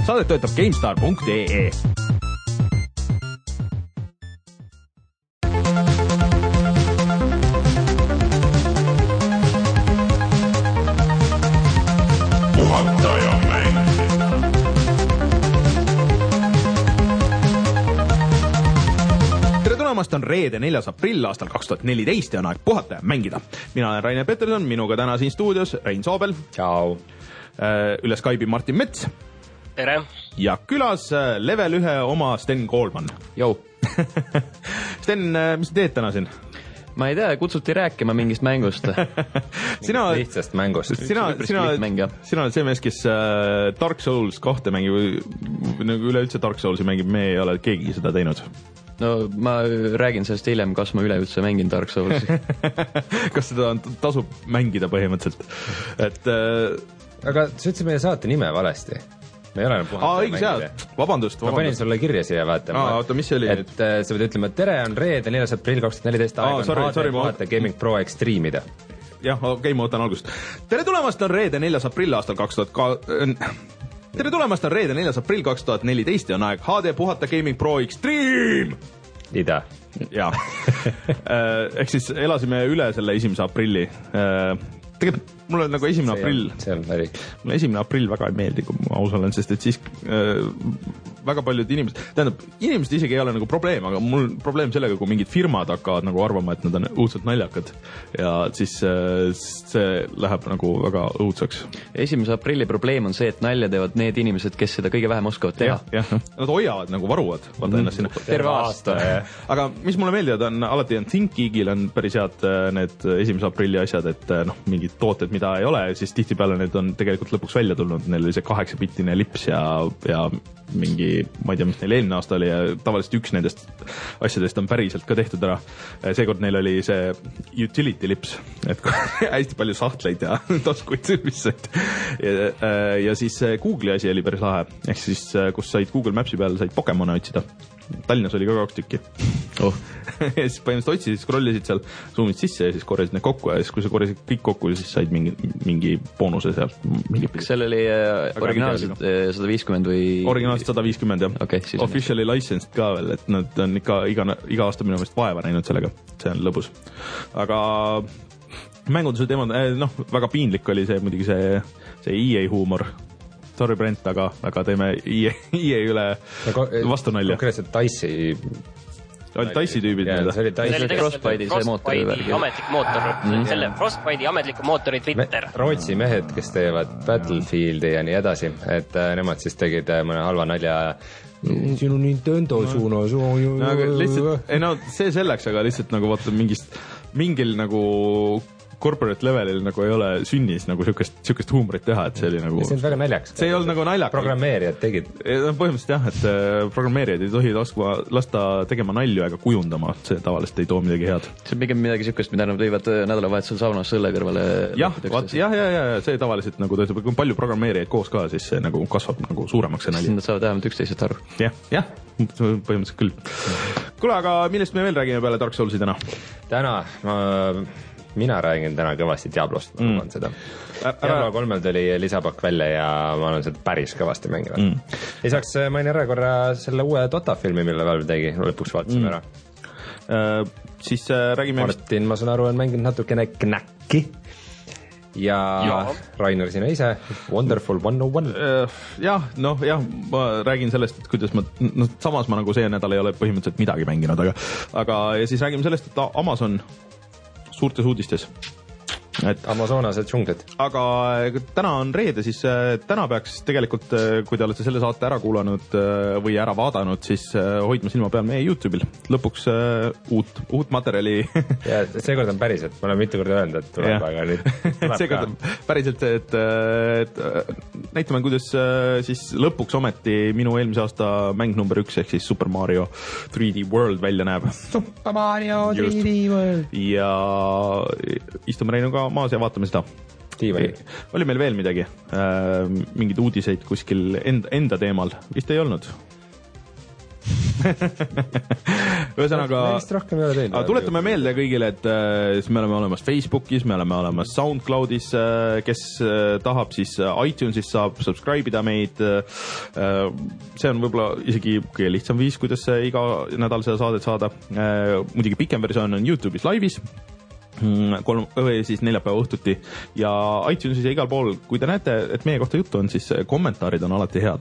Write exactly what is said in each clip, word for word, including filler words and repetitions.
Saadet töötab GameStar punkt ee. On reede neljas aprill aastal kaks tuhat neliteist ja on aeg puhata ja mängida. Mina olen Rainer Peterson, minuga täna siin stuudios Rein Soobel. Ciao. Üle Skype'i Martin Mets. Tere. Ja külas level ühe oma Sten Koolman. Jou. Sten, mis teed täna siin? Ma ei tea, kutsuti rääkima mingist mängust. Sina lihtsast mängust. Sina, sina, sina oled see mees, kes Dark Souls kahte mängib, nagu üleüldse Dark Soulsi mängib, me ei ole keegi seda teinud. No ma räägin sellest hiljem, kas ma üleüldse mängin Dark Soulsi. Kas seda tasub mängida põhimõtteliselt? Et, äh... Aga sa ütlesid meie saate nime valesti. Me ei ole enam puhata Aa, õigus, jah. Vabandust, vabandust. Ma panin sulle kirja siia, vaata. Aa, oota, mis see oli? Et uh, sa võid ütlema, et tere, on reede neljas aprill kaks tuhat neliteist aeg on H D puhata Gaming Pro Extreme'ida. Jah, okei, okay, ma võtan algust. Tere tulemast, on reede neljas aprill aastal kaks tuhat ka... Tere tulemast, on reede neljas aprill kaks tuhat neliteist ja on aeg H D puhata Gaming Pro Extreme! Ida. Jaa. Ehk siis elasime üle selle esimese aprilli. Tegelikult mul on nagu esimene see aprill. See on läbi. Mulle esimene aprill väga ei meeldi, kui ma aus olen, sest et siis äh, väga paljud inimesed, tähendab, inimesed isegi ei ole nagu probleem, aga mul probleem sellega, kui mingid firmad hakkavad nagu arvama, et nad on õudselt naljakad ja siis äh, see läheb nagu väga õudsaks. Esimese aprilli probleem on see, et nalja teevad need inimesed, kes seda kõige vähem oskavad teha. Ja, ja, nad hoiavad nagu varuvad, vaata mm, ennast sinna. Terve aasta. Aga mis mulle meeldivad on, alati on ThinkGeekil on päris head need esimese aprilli asjad, et noh, mingid tooted, mida ei ole, siis tihtipeale need on tegelikult lõpuks välja tulnud, neil oli see kaheksabittine lips ja, ja mingi, ma ei tea, mis neil eelmine aasta oli ja tavaliselt üks nendest asjadest on päriselt ka tehtud ära. Seekord neil oli see utility lips, et hästi palju sahtleid ja taskuid süümised. Ja, ja siis Google'i asi oli päris lahe, ehk siis kus said Google Maps'i peal said Pokemone otsida. Tallinnas oli ka kaks tükki. Oh. Ja siis põhimõtteliselt otsisid, scrollisid seal, zoomid sisse ja siis korjasid need kokku ja siis kui sa korjasid kõik kokku, siis said mingi, mingi boonuse sealt. Kas seal oli äh, originaalselt äh, sada viiskümmend või? Originaalselt sada viiskümmend, jah. Okay, Officially licensed ka veel, et nad on ikka iga, iga aasta minu meelest vaeva näinud sellega. See on lõbus. Aga mänguduse teemad, noh, väga piinlik oli see muidugi see, see E A huumor. Sorry, Brent, aga, aga teeme E A, E A üle vastu nalja. Konkreetselt Dice'i oli Dice'i tüübid. Yeah, see oli Dice'i Frostbite'i see mootori värgi. Ametlik mootor. Mm. Selle Frostbite'i ametliku mootori Twitter. Me, Rootsi mehed, kes teevad Battlefieldi ja nii edasi, et äh, nemad siis tegid äh, mõne halva nalja sinu Nintendo suunas. No, aga lihtsalt, ei no see selleks, aga lihtsalt nagu vaata mingist, mingil nagu corporate levelil nagu ei ole sünnis nagu sükest, sükest huumorit teha, et see oli nagu... See on väga naljaks. See ei olnud nagu naljak. Programmeerijad tegid. Põhimõtteliselt jah, et programmeerijad ei tohi laskma, lasta tegema nalju ega kujundama, see tavaliselt ei too midagi head. See on pigem midagi sükest, mida nad võivad nädalavahetusel saunas sõlle kõrvale... Jah, vaat, jah, jah, jah, see tavaliselt nagu tõesti, kui palju programmeerijaid koos ka, siis see nagu kasvab nagu suuremaks see nali. Nad saavad vähemalt üksteisest aru. Jah, jah, põhimõtteliselt küll. Kuule, aga millest me veel räägime peale Dark Soulsi täna? Täna ma... Mina räägin täna kõvasti Diablost, ma luban mm. seda. Diablo kolmel tuli lisapakk välja ja ma olen seda päris kõvasti mänginud. Mm. Lisaks mainin ära korra selle uue Dota filmi, mille Valve tegi, lõpuks vaatasime mm. ära. Uh, siis uh, räägime... Martin, ma saan aru, on mänginud natukene Knacki ja, ja. Rainer sina ise, Wonderful one oh one. Uh, jah, noh, jah, ma räägin sellest, et kuidas ma, no samas ma nagu see nädal ei ole põhimõtteliselt midagi mänginud, aga, aga ja siis räägime sellest, et Amazon suurtes uudistes. Et, Amazonase džunglid. Aga täna on reede, siis täna peaks tegelikult, kui te olete selle saate ära kuulanud või ära vaadanud, siis hoidma silma peal meie YouTube'il. Lõpuks uut, uut materjali. Ja seekord on päriselt, ma olen mitu korda öelnud, et tuleb, aga nüüd seekord on päriselt, et, et näitame, kuidas siis lõpuks ometi minu eelmise aasta mäng number üks, ehk siis Super Mario three D World välja näeb. Super Mario three D World. Ja istume Reinuga maas ja vaatame seda. Tiivani. Oli meil veel midagi? Äh, mingid uudiseid kuskil enda, enda teemal? Vist ei olnud. ühesõnaga, teinud, tuletame meelde kõigile, et äh, me oleme olemas Facebookis, me oleme olemas SoundCloudis, äh, kes äh, tahab, siis iTunesis saab subscribe ida meid. Äh, see on võib-olla isegi kõige lihtsam viis, kuidas iga nädal seda saadet saada. Äh, muidugi pikem versioon on YouTube'is laivis. kolm või siis neljapäeva õhtuti ja iTunesis ja igal pool, kui te näete, et meie kohta juttu on, siis kommentaarid on alati head.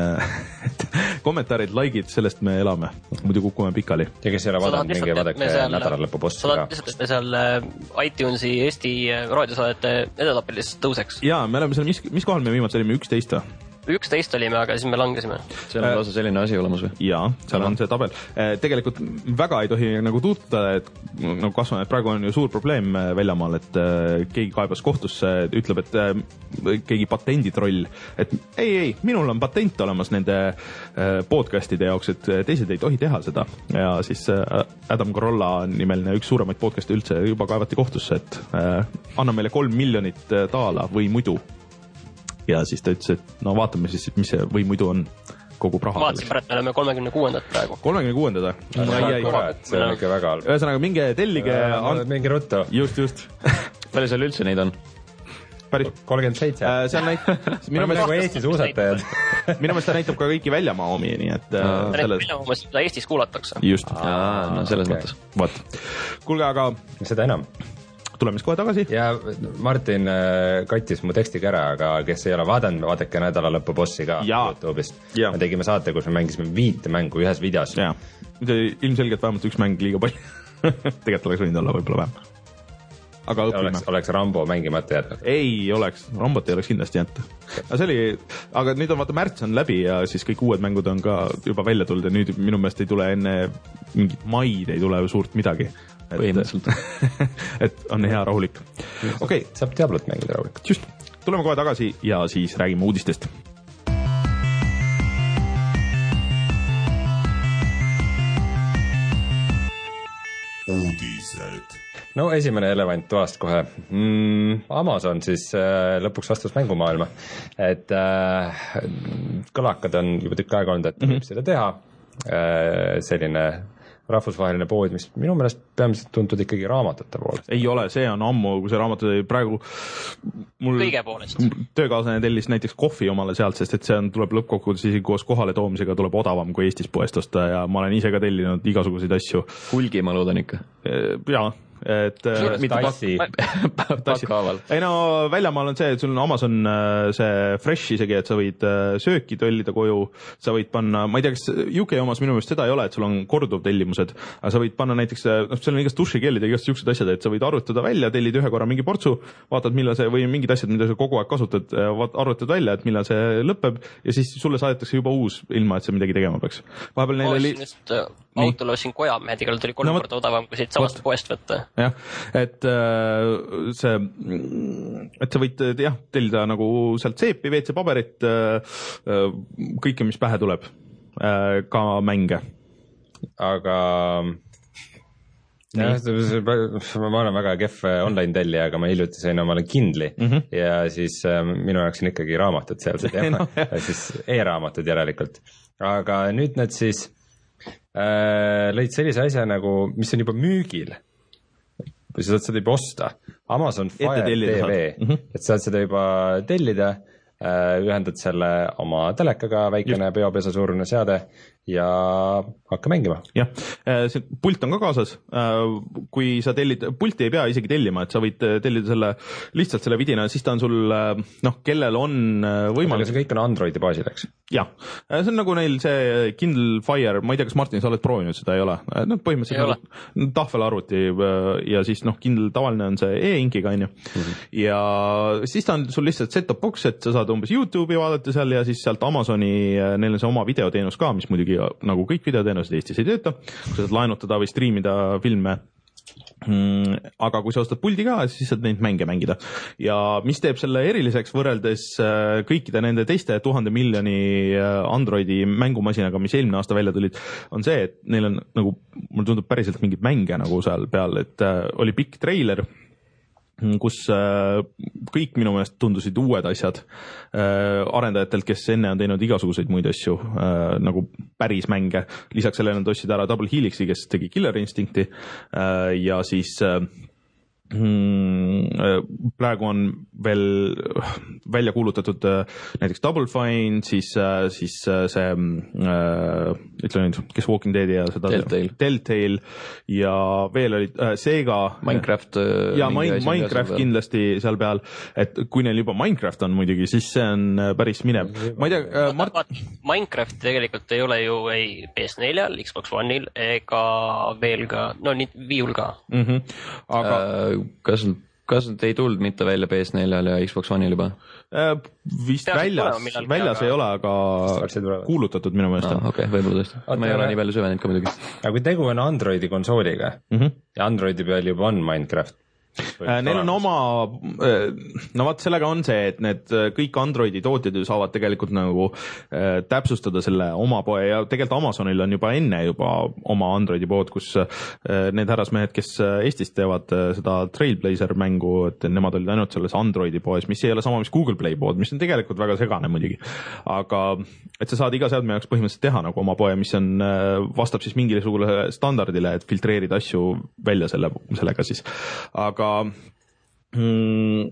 Kommentaarid, likeid, sellest me elame, muidu kukume pikali. Ja kes ei ole vaadanud, mingi vaadake nädalalõpu posti ka. Sa tahad lihtsalt, et me seal iTunesi Eesti raadiosaadete edetapilis tõuseks. Jaa, me oleme seal, mis, mis kohal me viimati olime, üksteist või? üksteist olime, aga siis me langesime. Seal on lausa selline asi olemas või? Jaa, seal on see tabel. Tegelikult väga ei tohi nagu tuutada, et nagu kasvame, et praegu on ju suur probleem väljamaal, et keegi kaebas kohtusse, ütleb, et keegi patenditroll, et ei, ei, minul on patent olemas nende podcastide jaoks, et teised ei tohi teha seda. Ja siis Adam Carolla nimeline üks suuremaid podcast'e üldse juba kaevati kohtusse, et anna meile kolm miljonit taala või muidu. Ja siis ta ütles, et no vaatame siis, mis see või muidu on kogu raha. Vaatsin pärast, me oleme kolmekümne kuuendat praegu. kolmekümne kuuendada? See on ikka väga halb. Ühesõnaga, minge tellige... Mingi ruttu. Just, just. Palju seal üldse neid on? Päris... kolmkümmend seitse. Äh, see on näit... Minu meelest nagu Eestis uusatajad. Minu meelest ta näitab ka kõiki väljamaa omi, nii et... Ta näitab väljamaa omi, mida Eestis kuulatakse. Just. Aa, no selles mõttes. Vaat. Kuulge, aga... Seda enam. Tuleme siis kohe tagasi. Ja Martin kattis mu tekstiga ära, aga kes ei ole vaadanud, vaadake nädalalõpu bossi ka YouTube'ist. Me tegime saate, kus me mängisime viite mängu ühes videos. Jaa, ilmselgelt vähemalt üks mäng liiga palju. Tegelikult oleks võinud olla võib-olla vähem. Aga õppime. Oleks, oleks Rambo mängimata jätnud? Ei oleks, Rambot ei oleks kindlasti jätta. Aga, see oli, aga nüüd on vaata märts on läbi ja siis kõik uued mängud on ka juba välja tulnud ja nüüd minu meelest ei tule enne mingit maid, ei tule suurt midagi. Põhimõtteliselt. Et on hea rahulik. Okay. Saab Diablot mängida rahulikult. Just, tuleme kohe tagasi ja siis räägime uudistest. Uudised. No esimene elevant toast kohe. Mm, Amazon siis äh, lõpuks vastas mängumaailma. Et äh, kõlakad on juba tükk aega olnud, et mm -hmm. võib seda teha. Äh, selline... rahvusvaheline pood, mis minu meelest peamiselt tuntud ikkagi raamatute poolest. Ei ole, see on ammu, kui see raamat praegu mul kõige poolest. Töökaaslane tellis näiteks kohvi omale sealt, sest et see on, tuleb lõppkokkuvõttes isegi koos kohale toomisega tuleb odavam kui Eestis poest osta ja ma olen ise ka tellinud igasuguseid asju. Hulgi ma loodan ikka. Jaa. Et mitte tassi. Pakkaaval. Ei no väljamaal on see, et sul on Amazon see Fresh isegi, et sa võid sööki tellida koju, sa võid panna, ma ei tea, kas U K omas minu meelest seda ei ole, et sul on korduv tellimused, aga sa võid panna näiteks, noh, seal on igast dušikeelid ja igast siuksed asjad, et sa võid arvutada välja, tellid ühe korra mingi portsu, vaatad, millal see, või mingid asjad, mida sa kogu aeg kasutad, arvutad välja, et millal see lõpeb ja siis sulle saadetakse juba uus, ilma et sa midagi tegema peaks. Vahepeal neil oli... Autole ostsin Kojamehe, kellel tuli kolm no, korda odavam, kui siit samast võt. Poest võtta. Jah, et see, et sa võid jah, tellida nagu sealt seepi, W C paberit, kõike, mis pähe tuleb, ka mänge. Aga jah, ma olen väga kehv online tellija, aga ma hiljuti sain omale Kindli mm -hmm. ja siis minu jaoks on ikkagi raamatud sealsed ja no, siis e-raamatud järelikult. Aga nüüd nad siis äh, lõid sellise asja nagu, mis on juba müügil. Või sa saad seda juba osta. Amazon Fire T V, mm -hmm. et saad seda juba tellida, ühendad selle oma telekaga, väikene peopesa suurune seade ja hakka mängima. Jah, see pult on ka kaasas. Kui sa tellid, pulti ei pea isegi tellima, et sa võid tellida selle lihtsalt selle vidina, siis ta on sul, noh, kellel on võimalik. See kõik on Androidi baasil, eks? Jah, see on nagu neil see Kindle Fire, ma ei tea, kas Martin, sa oled proovinud, seda ei ole? No põhimõtteliselt nagu tahvelarvuti ja siis noh, Kindle tavaline on see e-inkiga, on ju. Mm-hmm. Ja siis ta on sul lihtsalt set-top box, et sa saad umbes YouTube'i vaadata seal ja siis sealt Amazoni, neil on see oma videoteenus ka, mis muidugi nagu kõik videoteenused Eestis ei tööta, kui sa saad laenutada või striimida filme. Mm, aga kui sa ostad puldi ka, siis saad neid mänge mängida. Ja mis teeb selle eriliseks võrreldes kõikide nende teiste tuhande miljoni Androidi mängumasinaga, mis eelmine aasta välja tulid, on see, et neil on nagu, mul tundub päriselt mingid mänge nagu seal peal, et oli pikk treiler kus kõik minu meelest tundusid uued asjad arendajatelt, kes enne on teinud igasuguseid muid asju, nagu päris mänge. Lisaks sellele nad ostsid ära Double Helixi, kes tegi Killer Instincti ja siis praegu on veel välja kuulutatud näiteks Double Fine, siis, siis see, ütle nüüd, kes Walking Deadi ja seda Telltale. Telltale ja veel olid äh, Sega. Minecraft. Ja Minecraft kindlasti seal peal, et kui neil juba Minecraft on muidugi, siis see on päris minev. Ma ei tea, äh, Mart... Minecraft tegelikult ei ole ju ei P S neljal, Xbox One'il ega veel ka, no nii Viiul ka. Mm-hmm. Aga äh, kas, kas ei tulnud mitte välja P S neljal ja Xbox One'il juba? Äh, vist Peaks väljas, millalgi, väljas aga... ei ole, aga kuulutatud minu meelest. Ah, okay, võib-olla tõesti. Ma ei ole nii palju süvenenud ka muidugi. Aga kui tegu on Androidi konsooliga mm-hmm. ja Androidi peal juba on Minecraft, Neil on oma, no vaat sellega on see, et need kõik Androidi tootjad ju saavad tegelikult nagu äh, täpsustada selle oma poe ja tegelikult Amazonil on juba enne juba oma Androidi pood, kus äh, need härrasmehed, kes Eestis teevad äh, seda Trailblazer mängu, et nemad olid ainult selles Androidi poes, mis ei ole sama, mis Google Play pood, mis on tegelikult väga segane muidugi. Aga et sa saad iga seadme jaoks põhimõtteliselt teha nagu oma poe, mis on, äh, vastab siis mingisugule standardile, et filtreerida asju välja selle, sellega siis. Aga aga mm,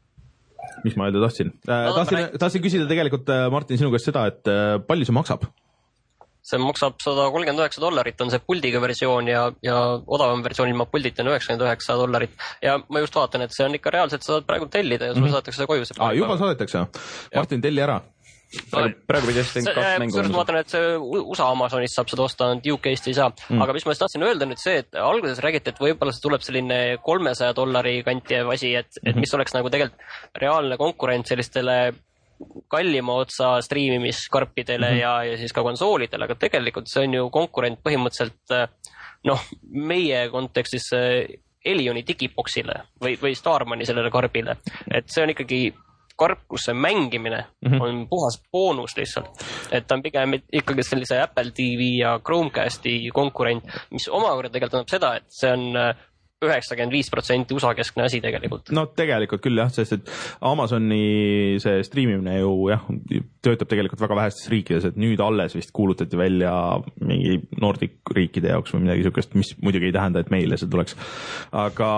mis ma öelda tahtsin? Äh, tahtsin, tahtsin küsida tegelikult, Martin, sinu käest seda, et äh, palju see maksab? See maksab sada kolmkümmend üheksa dollarit, on see puldiga versioon ja, ja odavam versioon ilma puldit on üheksakümmend üheksa dollarit. Ja ma just vaatan, et see on ikka reaalselt, sa saad praegu tellida ja sulle mm-hmm. saadetakse seda koju. Ah, juba saadetakse? Martin, telli ära. Praegu, praegu pidi just kaks mängu. Ma vaatan, et see U S A Amazonist saab seda osta, U K-st ei saa. Mm. Aga mis ma tahtsin öelda nüüd see, et alguses räägiti, et võib-olla see tuleb selline kolmesaja dollari kanti asi, et, mm-hmm. et mis oleks nagu tegelikult reaalne konkurent sellistele kallima otsa striimimiskarpidele mm-hmm. ja, ja siis ka konsoolidele, aga tegelikult see on ju konkurent põhimõtteliselt noh, meie kontekstis Elioni digiboxile või, või Starmani sellele karbile, et see on ikkagi karp, kus see mängimine mm-hmm. on puhas boonus lihtsalt. Et ta on pigem ikkagi sellise Apple T V ja Chromecasti konkurent, mis omakorda tegelikult annab seda, et see on üheksakümmend viis protsenti U S A keskne asi tegelikult. No tegelikult küll jah, sest et Amazoni see striimimine ju jah, töötab tegelikult väga vähestes riikides, et nüüd alles vist kuulutati välja mingi Nordic riikide jaoks või midagi sihukest, mis muidugi ei tähenda, et meile see tuleks. Aga...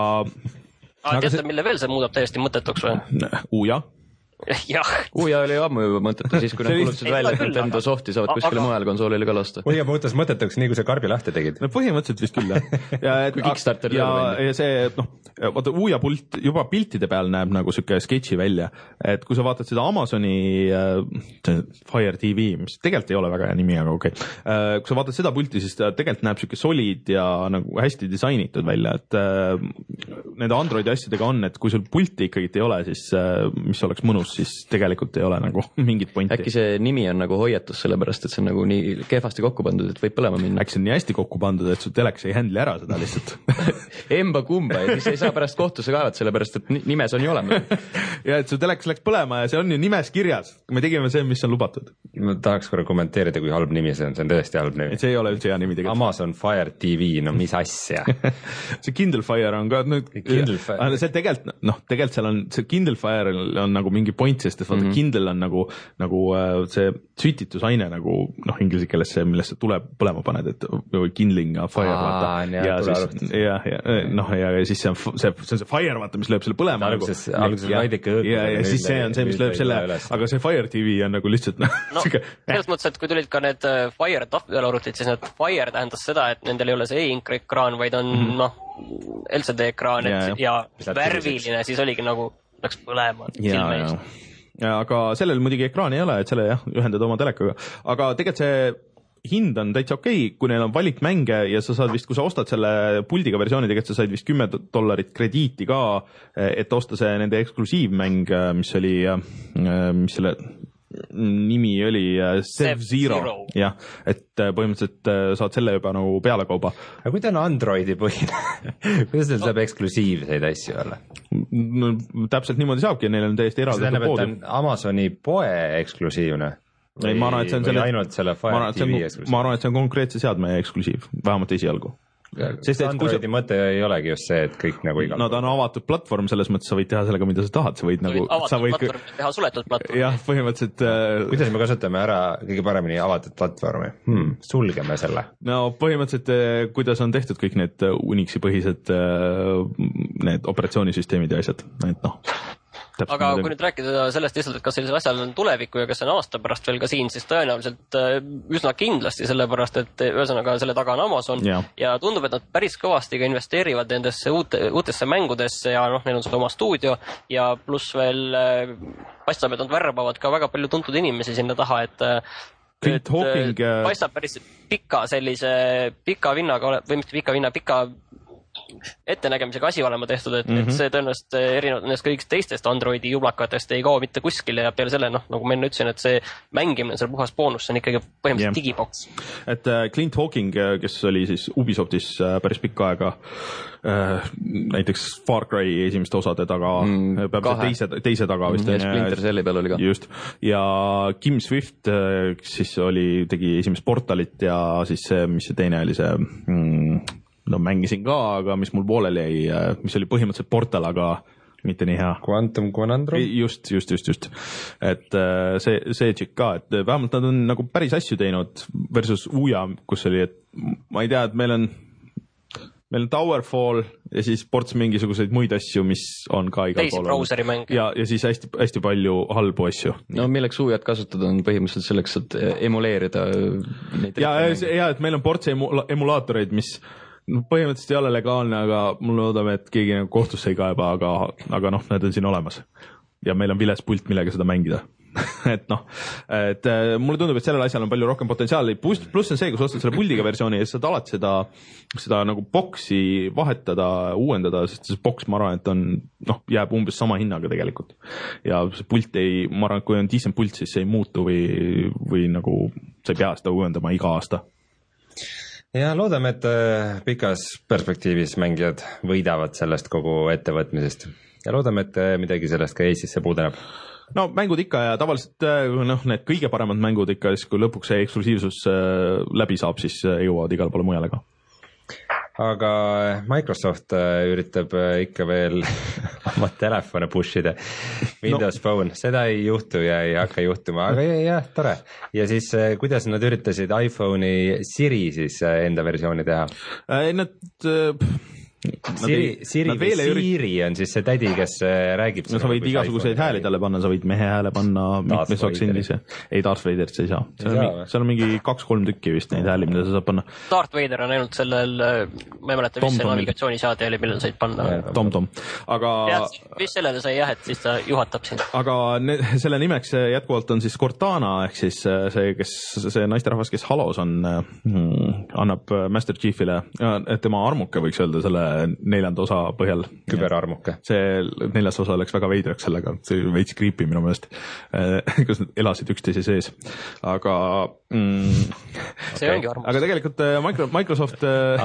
aga teate, see... mille veel see muudab täiesti mõttetuks või? Uja. jah. Uja oli ammu juba mõttetu siis, kui nad kuulutasid välja, et Nintendo softi saavad kuskile mujal konsoolile ka lasta. Uja muutus mõttetuks nii, kui see karbi lahti tegid. No põhimõtteliselt vist küll, jah. Ja, et, kui Kickstarter ja, ja see, noh, vaata Uja pult juba piltide peal näeb nagu siuke sketši välja, et kui sa vaatad seda Amazoni äh, Fire T V, mis tegelikult ei ole väga hea nimi, aga okei okay. äh, kui sa vaatad seda pulti, siis ta tegelikult näeb siuke solid ja nagu hästi disainitud välja, et äh, nende Androidi asjadega on, et kui sul pulti ikkagi ei ole, siis äh, mis oleks mõnus, siis tegelikult ei ole nagu mingit pointi. Äkki see nimi on nagu hoiatus sellepärast, et see on nagu nii kehvasti kokku pandud, et võib põlema minna. Äkki see on nii hästi kokku pandud, et su teleks ei handli ära seda lihtsalt. Emba kumba ja siis ei saa pärast kohtusse kaevata, sellepärast et nimes on ju olemas. ja et su teleks läks põlema ja see on ju nimes kirjas. Me tegime see, mis on lubatud. Ma tahaks korra kommenteerida, kui halb nimi see on. See on tõesti halb nimi. See ei ole üldse hea nimi tegelikult. Amazon Fire T V, no mis asja. see Kindle Fire on ka nüüd... Kindle Fire. See tegelikult, noh, tegelikult seal on, see Kindle Fire on nagu mingi point, sest et vaata mm-hmm. Kindle on nagu, nagu see sütitusaine nagu, noh, inglise keeles see, millest see tuleb põlema paned, et või kindling ja fire, Aa, vaata. Ja siis, ja, ja, noh, ja, ja siis see on see, see on see fire, vaata, mis lööb selle põlema. Alguses, nagu, alguses vaidike õõt. Ja, ja siis see on see, mis lööb selle, aga see Fire T V on nagu lihtsalt, noh. No, selles mõttes, et kui tulid ka need Fire tahvelarvutid, siis need Fire tähendas seda, et nendel ei ole see e-ink-ekraan, vaid on, mm-hmm. noh, L C D-ekraan, et ja, ja värviline, siis oligi nagu, läks põlema. Ja, ja. Ja, aga sellel muidugi ekraani ei ole, et selle jah, ühendada oma telekaga. Aga tegelikult see hind on täitsa okei, kui neil on valik mänge ja sa saad vist, kui sa ostad selle puldiga versiooni, tegelikult sa said vist kümme dollarit krediiti ka, et osta see nende eksklusiivmäng, mis oli, mis selle nimi oli Sev Zero. Jah, et põhimõtteliselt saad selle juba nagu pealekauba. Aga kui ta on Androidi põhine, kuidas neil saab eksklusiivseid asju olla? No, täpselt niimoodi saabki, neil on täiesti eraldatud poodi. See tähendab, et Amazoni poe eksklusiivne? Või, ei, ma arvan, et see on selle, ainult selle Fire T V eksklusiiv? Ma arvan, et see on konkreetse seadme eksklusiiv, vähemalt esialgu. sest Androidi sa... mõte ei olegi just see, et kõik nagu igal no ta on avatud platvorm, selles mõttes sa võid teha sellega, mida sa tahad, sa võid nagu avatud sa võid platvorm ka... teha suletud platvorm. jah, põhimõtteliselt äh... kuidas me kasutame ära kõige paremini avatud platvormi? Hmm, sulgeme selle. No põhimõtteliselt kuidas on tehtud kõik need Unixi põhised need operatsioonisüsteemid ja asjad, et noh aga kui nüüd rääkida sellest lihtsalt, et kas sellisel asjal on tulevikku ja kas on aasta pärast veel ka siin, siis tõenäoliselt üsna kindlasti, sellepärast et ühesõnaga selle taga on Amazon ja, ja tundub, et nad päris kõvasti ka investeerivad nendesse uute, uutesse mängudesse ja noh, neil on seda oma stuudio ja pluss veel paistab, et nad värbavad ka väga palju tuntud inimesi sinna taha, et Clint Hawking paistab päris pika sellise pika vinnaga või mitte pika vinna, pika ettenägemisega asi olema tehtud, et, mm-hmm. et see tõenäoliselt erinevalt nendest kõigist teistest Androidi jublakatest ei kao mitte kuskile ja peale selle, noh, nagu ma enne ütlesin, et see mängimine, see puhas boonus, see on ikkagi põhimõtteliselt yeah. digiboks. Et uh, Clint Hawking, kes oli siis Ubisoftis uh, päris pikka aega uh, näiteks Far Cry esimeste osade taga mm, peab teise, teise taga vist. Mm, ja Splinter Celli peal oli ka. Just. Ja Kim Swift uh, siis oli, tegi esimest Portalit ja siis see, mis see teine oli see mm, no mängisin ka, aga mis mul pooleli jäi, mis oli põhimõtteliselt Portal, aga mitte nii hea. Quantum Conundrum? Just, just, just, just. Et see, see tšik ka, et vähemalt nad on nagu päris asju teinud versus Uja, kus oli, et ma ei tea, et meil on meil on Towerfall ja siis ports mingisuguseid muid asju, mis on ka igal pool. Teisi brauseri mänge. Ja, ja siis hästi, hästi palju halbu asju. No milleks Ujat kasutada on põhimõtteliselt selleks, et emuleerida neid ja, ja, et meil on ports emulaatoreid, mis no, põhimõtteliselt ei ole legaalne, aga mul loodame, et keegi nagu kohtusse ei kaeba, aga, aga noh, need on siin olemas. Ja meil on viles pult, millega seda mängida. et noh, et mulle tundub, et sellel asjal on palju rohkem potentsiaali. Plus, plus on see, kui sa ostad selle puldiga versiooni ja saad alati seda, seda nagu boksi vahetada, uuendada, sest see boks, ma arvan, et on, noh, jääb umbes sama hinnaga tegelikult. Ja see pult ei, ma arvan, et kui on decent pult, siis see ei muutu või, või nagu sa ei pea seda uuendama iga aasta. Ja loodame, et pikas perspektiivis mängijad võidavad sellest kogu ettevõtmisest ja loodame, et midagi sellest ka Eestisse puudeneb. No mängud ikka ja tavaliselt noh, need kõige paremad mängud ikka, siis kui lõpuks see eksklusiivsus läbi saab, siis jõuavad igale poole mujale ka. Aga Microsoft üritab ikka veel oma telefone pushida. Windows no. Phone, seda ei juhtu ja ei hakka juhtuma, aga jah, ja, tore. Ja siis kuidas nad üritasid iPhone'i Siri siis enda versiooni teha? Nad... Siri, Siri või Siri on siis see tädi, kes räägib no sa võid igasuguseid hääli talle panna, sa võid mehe hääle panna mitmes aksendis. Ei, Darth Vaderit sa ei saa. Seal on, mingi, seal on mingi kaks-kolm tükki vist neid hääli, mida sa saad panna. Darth Vader on ainult sellel, ma ei mäleta, mis see navigatsioonisaade oli, millel said panna. Tom-Tom. Aga... Mis sellele sai jah, et siis ta juhatab sind. Aga ne, selle nimeks jätkuvalt on siis Cortana, ehk siis see, kes, see naisterahvas, kes Halos on, annab Master Chiefile, tema armuke võiks öelda selle neljanda osa põhjal. Küberarmuke. See neljas osa läks väga veidraks sellega, see veits creepy minu meelest, kus nad elasid üksteise sees. Aga mm, see okay. ongi armus. Aga tegelikult Microsoft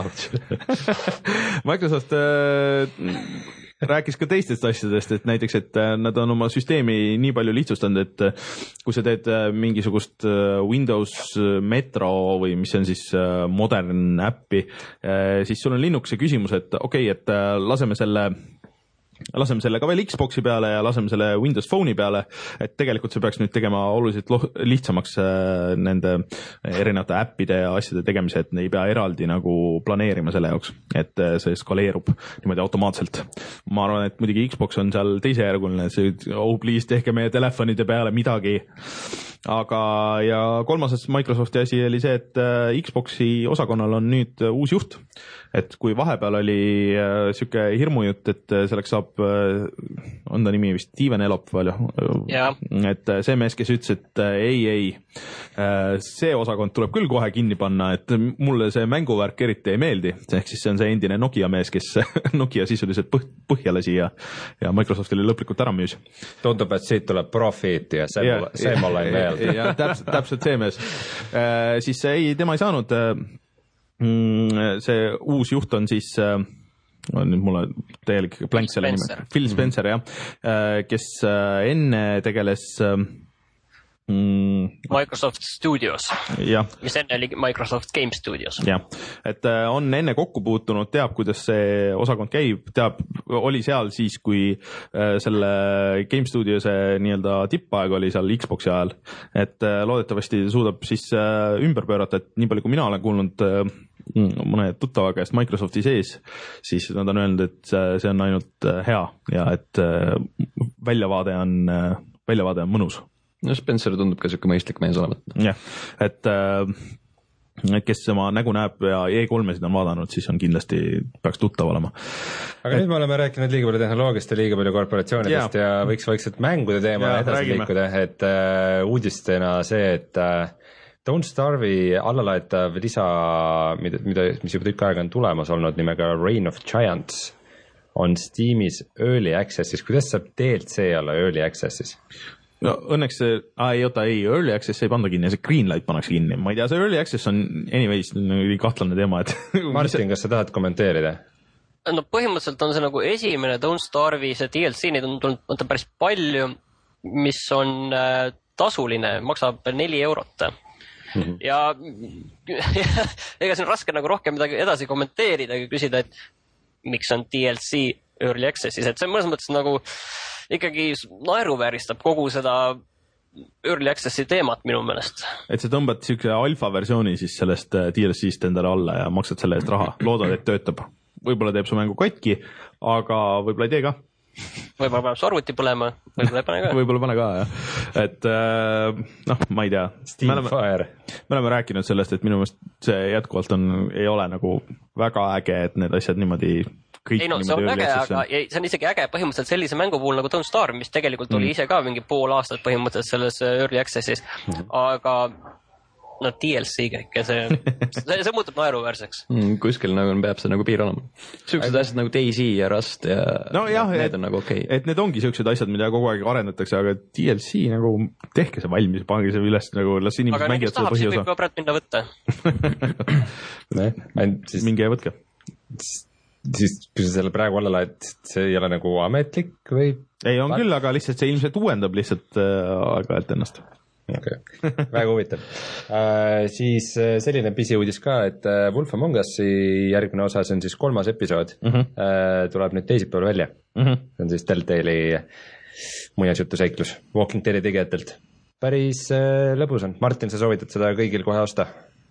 Microsoft rääkis ka teistest asjadest, et näiteks, et nad on oma süsteemi nii palju lihtsustanud, et kui sa teed mingisugust Windows Metro või mis on siis modern äppi, siis sul on Linuxi küsimus, et okei, okay, et laseme selle laseme selle ka veel Xboxi peale ja laseme selle Windows Phone'i peale, et tegelikult see peaks nüüd tegema oluliselt lihtsamaks nende erinevate äppide ja asjade tegemise, et ei pea eraldi nagu planeerima selle jaoks, et see skaleerub niimoodi automaatselt. Ma arvan, et muidugi Xbox on seal teisejärguline, see oh please, tehke meie telefonide peale midagi. Aga ja kolmas Microsofti asi oli see, et Xboxi osakonnal on nüüd uus juht, et kui vahepeal oli siuke hirmujutt, et selleks saab, on ta nimi vist Steven Elop palju, yeah. et see mees, kes ütles, et ei, ei, see osakond tuleb küll kohe kinni panna, et mulle see mänguvärk eriti ei meeldi, ehk siis see on see endine Nokia mees, kes Nokia sisuliselt põh, põhja lasi ja, ja Microsoftile lõplikult ära müüs. Tundub, et siit tuleb profit ja see yeah, yeah, mulle ei meeldi. Ja täpselt, täpselt see mees. Äh, siis ei, tema ei saanud. Äh, see uus juht on siis, äh, nüüd mulle täielik blank selle nime. Phil Spencer, jah. Äh, kes äh, enne tegeles äh, mm. Microsoft Studios, mis enne oli Microsoft Game Studios. jah, et on enne kokku puutunud, teab, kuidas see osakond käib, teab, oli seal siis, kui selle Game Studiose nii-öelda tippaeg oli seal Xboxi ajal, et loodetavasti suudab siis ümber pöörata, et nii palju, kui mina olen kuulnud mõne tuttava käest Microsofti sees, siis nad on öelnud, et see on ainult hea ja et väljavaade on, väljavaade on mõnus. No Spencer tundub ka siuke mõistlik mees olevat. jah, et äh, kes oma nägu näeb ja E kolmesid on vaadanud, siis on kindlasti, peaks tuttav olema. aga et... nüüd me oleme rääkinud liiga palju tehnoloogiast ja liiga palju korporatsioonidest ja, ja võiks vaikselt mängude teema ja, edasi räägime. Liikuda, et äh, uudistena see, et äh, Don't Starve'i allalaetav lisa, mida, mida, mis juba tükk aega on tulemas olnud nimega Reign of Giants, on Steamis Early Access'is. Kuidas saab D L C olla Early Access'is? No õnneks see, ei oota, ei, Early Access ei panda kinni, see Greenlight pannakse kinni. Ma ei tea, see Early Access on anyways kahtlane teema, et... Martin, kas sa tahad kommenteerida? No põhimõtteliselt on see nagu esimene Don't Starve'i, see D L C, neid on tulnud päris palju, mis on äh, tasuline, maksab neli eurot. Mm-hmm. Ja ega see on raske nagu rohkem midagi edasi kommenteerida ja küsida, et miks on D L C Early Access'is, et see mõnes mõttes nagu ikkagi naeruvääristab kogu seda Early Access'i teemat minu meelest. Et sa tõmbad siuke alfa versiooni siis sellest D L C-st endale alla ja maksad selle eest raha, loodad, et töötab. Võib-olla teeb su mängu katki, aga võib-olla ei tee ka. Võib-olla paneb su arvuti põlema, võib-olla ei pane ka. võib-olla pane ka, jah. Et noh, ma ei tea. Me oleme, me oleme rääkinud sellest, et minu meelest see jätkuvalt on, ei ole nagu väga äge, et need asjad niimoodi kõik ei no, see on äge, aga ei, see on isegi äge põhimõtteliselt sellise mängu puhul nagu Don't Starve, mis tegelikult mm. oli ise ka mingi pool aastat põhimõtteliselt selles Early Access'is, mm. aga no D L C kõik ja see, see, see muutub naeruväärseks. Mm, kuskil nagu peab see nagu piir olema. Siuksed asjad nagu Daisy ja Rust ja no, jah, need et, on nagu okei. Okay. Et need ongi siuksed asjad, mida kogu aeg arendatakse, aga D L C nagu tehke see valmis, pange see üles nagu, las inimesed mängivad seda põhiosa. Aga võib ka minna võtta. ne, siis... minge ja võtke. Siis kui sa selle praegu alla laed, see ei ole nagu ametlik või? Ei, on küll, aga lihtsalt see ilmselt uuendab lihtsalt aeg-ajalt ennast. Okay. Väga huvitav. Uh, siis selline pisiuudis ka, et Wolf Among Us'i järgmine osa, see on siis kolmas episood, uh -huh. uh, tuleb nüüd teisipäeval välja. Uh -huh. See on siis Telltale'i muinasjutu seiklus Walking Deadi tegijatelt. Päris uh, lõbus on. Martin, sa soovitad seda kõigil kohe osta?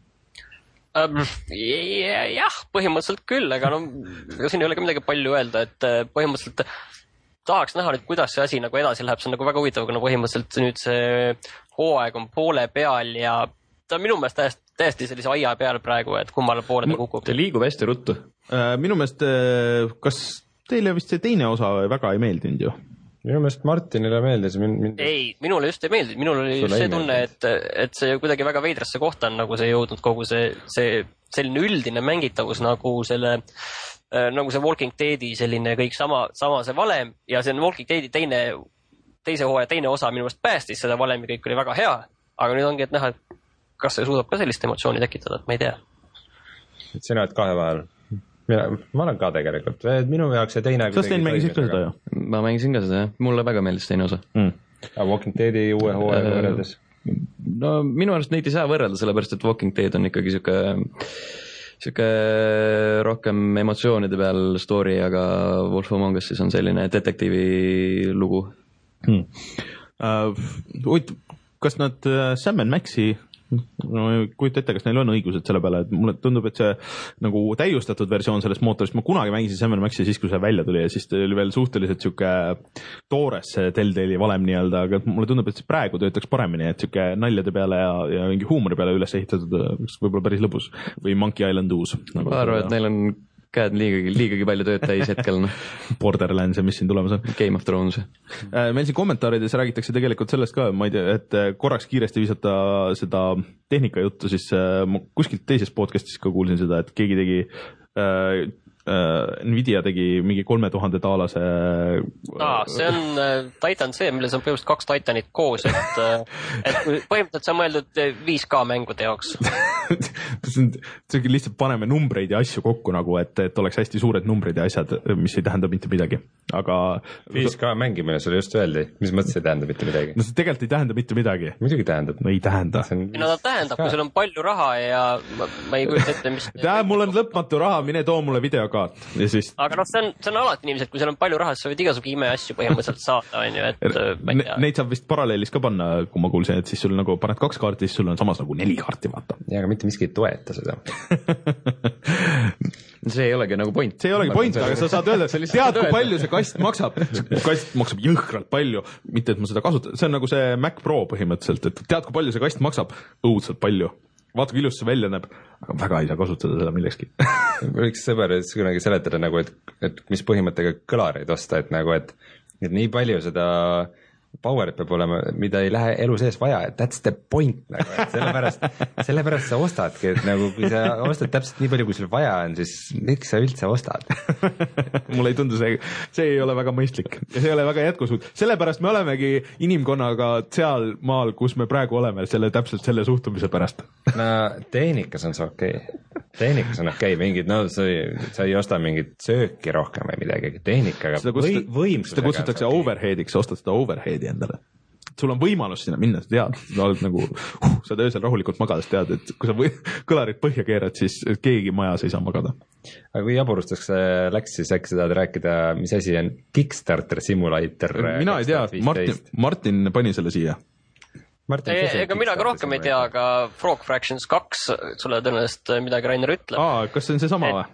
Um, jah, põhimõtteliselt küll, aga no siin ei ole ka midagi palju öelda, et põhimõtteliselt tahaks näha nüüd, kuidas see asi nagu edasi läheb, see on nagu väga huvitav, kuna põhimõtteliselt nüüd see hooaeg on poole peal ja ta on minu meelest täiesti, täiesti sellise aia peal praegu, et kummale poole ta kukub. See liigub hästi ruttu. Minu meelest, kas teile vist see teine osa väga ei meeldinud ju? Minu meelest Martinile meeldis. Mind... Ei, minule just ei meeldinud. Minul oli just see tunne, et, et see kuidagi väga veidrasse kohta on nagu see jõudnud kogu see, see selline üldine mängitavus nagu selle, nagu see Walking Deadi selline kõik sama, sama see valem ja see on Walking Deadi teine, teise hooaja teine osa minu meelest päästis seda valemi, kõik oli väga hea, aga nüüd ongi, et näha, kas see suudab ka sellist emotsiooni tekitada, et ma ei tea. Et sina oled kahe vahel. Mina, ma olen ka tegelikult, minu jaoks see teine... Sa Sten mängisid ka seda ju? Ma mängisin ka seda, jah. Mulle väga meeldis teine osa. Mm. Walking Deadi uue hooaega äh, võrreldes? No minu arust neid ei saa võrrelda, sellepärast et Walking Dead on ikkagi siuke, siuke rohkem emotsioonide peal story, aga Wolf Among Us siis on selline detektiivi lugu. Hmm. Uh, kas nad uh, Sam and Maxi no kujuta ette, kas neil on õigused selle peale, et mulle tundub, et see nagu täiustatud versioon sellest mootorist, ma kunagi mängisin Sam and Maxi siis, kui see välja tuli ja siis ta oli veel suhteliselt siuke toores see Telltale'i valem nii-öelda, aga mulle tundub, et see praegu töötaks paremini, et siuke naljade peale ja, ja mingi huumori peale üles ehitatud, võib-olla päris lõbus või Monkey Island uus nagu. Ma arvan, et neil on käed liigagi, liigagi palju tööd täis hetkel. No. Borderlands ja mis siin tulemas on. Game of Thrones. Meil siin kommentaarides räägitakse tegelikult sellest ka, ma ei tea, et korraks kiiresti visata seda tehnika juttu, siis ma kuskilt teisest podcast'is ka kuulsin seda, et keegi tegi Nvidia tegi mingi kolme tuhande taalase Aa, see on äh, Titan C, milles on põhimõtteliselt kaks Titanit koos, et, et põhimõtteliselt see on mõeldud viis K mängude jaoks. see on lihtsalt paneme numbreid ja asju kokku nagu, et, et oleks hästi suured numbrid ja asjad, mis ei tähenda mitte midagi. Aga viis K mängimine sulle just öeldi, mis mõttes ei tähenda mitte midagi? No see tegelikult ei tähenda mitte midagi. Muidugi tähendab. No ei tähenda. No ta tähendab, kui sul on palju raha ja ma, ma ei kujuta ette, mis... Tähe, mul on lõpmatu raha, mine too mulle video ja siis... aga noh, see on, see on alati inimesed, kui seal on palju raha, siis sa võid igasugu ime asju põhimõtteliselt saada, on ju, et ma ei tea. Neid saab vist paralleelis ka panna, kui ma kuulsin, et siis sul nagu paned kaks kaarti, siis sul on samas nagu neli kaarti, vaata. Ja, aga mitte miski ei toeta seda. see ei olegi nagu point. See ei olegi point, aga sa saad öelda, tead, kui palju see kast maksab. Kast maksab jõhkralt palju, mitte et ma seda kasutan. See on nagu see Mac Pro põhimõtteliselt, et tead, kui palju see kast maksab, õudselt palju. Vaata, kui ilus see välja näeb, aga väga ei saa kasutada seda millekski. Võiks sõber kunagi seletada nagu, et, et mis põhimõttega kõlareid osta, et nagu, et, et nii palju seda powerit peab olema, mida ei lähe elu sees vaja, et that's the point nagu, et sellepärast, sellepärast sa ostadki, et nagu kui sa ostad täpselt nii palju, kui sul vaja on, siis miks sa üldse ostad? Mulle ei tundu see, see ei ole väga mõistlik ja see ei ole väga jätkusuut. Sellepärast me olemegi inimkonnaga seal maal, kus me praegu oleme, selle täpselt selle suhtumise pärast. No tehnikas on see okei okay. Tehnikas on okei okay. Mingid, no sa ei, sa ei osta mingit sööki rohkem või midagi, tehnikaga või, võimsusega. Seda kutsutakse okay. overheadiks, ostad seda overheadi endale. Sul on võimalus sinna minna, sa tead, sa oled nagu, uh, sa öösel rahulikult magades tead, et kui sa või, kõlarid põhja keerad, siis keegi majas ei saa magada. Aga kui jaburustaks läks, siis äkki sa tahad rääkida, mis asi on Kickstarter Simulator? Mina ei tea, Martin, Martin pani selle siia. Martin, e, ega mina ka rohkem ei tea, aga Frog Fractions kaks sulle tõenäoliselt midagi Rainer ütleb. Aa, kas see on see sama või?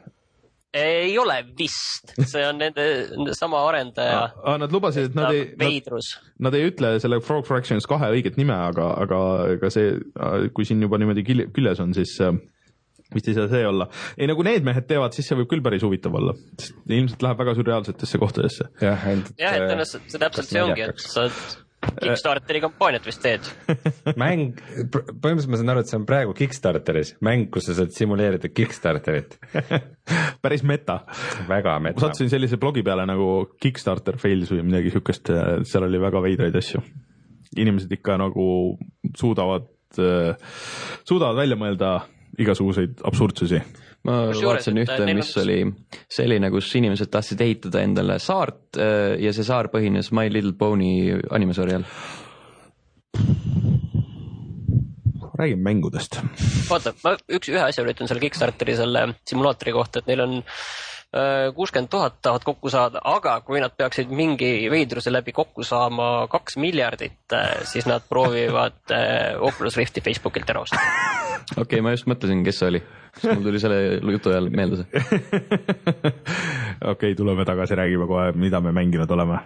Ei ole vist, see on nende, nende sama arendaja. Ah, nad lubasid, et nad ei, nad, nad ei ütle selle Frog Fractions kahe õiget nime, aga, aga, aga see, kui siin juba niimoodi küljes on, siis vist ei saa see olla. Ei, nagu need mehed teevad, siis see võib küll päris huvitav olla. Ilmselt läheb väga surreaalsetesse kohtadesse. Jah, et, ja, et ennast, see täpselt see ongi, et sa Kickstarteri kampaaniat vist teed. Mäng, põhimõtteliselt ma saan aru, et see on praegu Kickstarteris, mäng, kus sa saad simuleerida Kickstarterit. Päris meta. Väga meta. Ma sattusin sellise blogi peale nagu Kickstarter fails või midagi sükest, seal oli väga veidraid asju. Inimesed ikka nagu suudavad, suudavad välja mõelda igasuguseid absurdsusi. Ma vaatasin ühte, mis oli selline, kus inimesed tahtsid ehitada endale saart ja see saar põhines My Little Pony animesarjal. Räägin mängudest. Vaata, ma üks ühe asja üritan selle Kickstarteri selle simulaatori kohta, et neil on kuuskümmend tuhat tahavad kokku saada, aga kui nad peaksid mingi veidruse läbi kokku saama kaks miljardit, siis nad proovivad Oculus Rifti Facebookilt ära osta. Okei, okay, ma just mõtlesin, kes see oli. Mul tuli selle jutu ajal meelde see. Okei, okay, tuleme tagasi, räägime kohe, mida me mänginud oleme.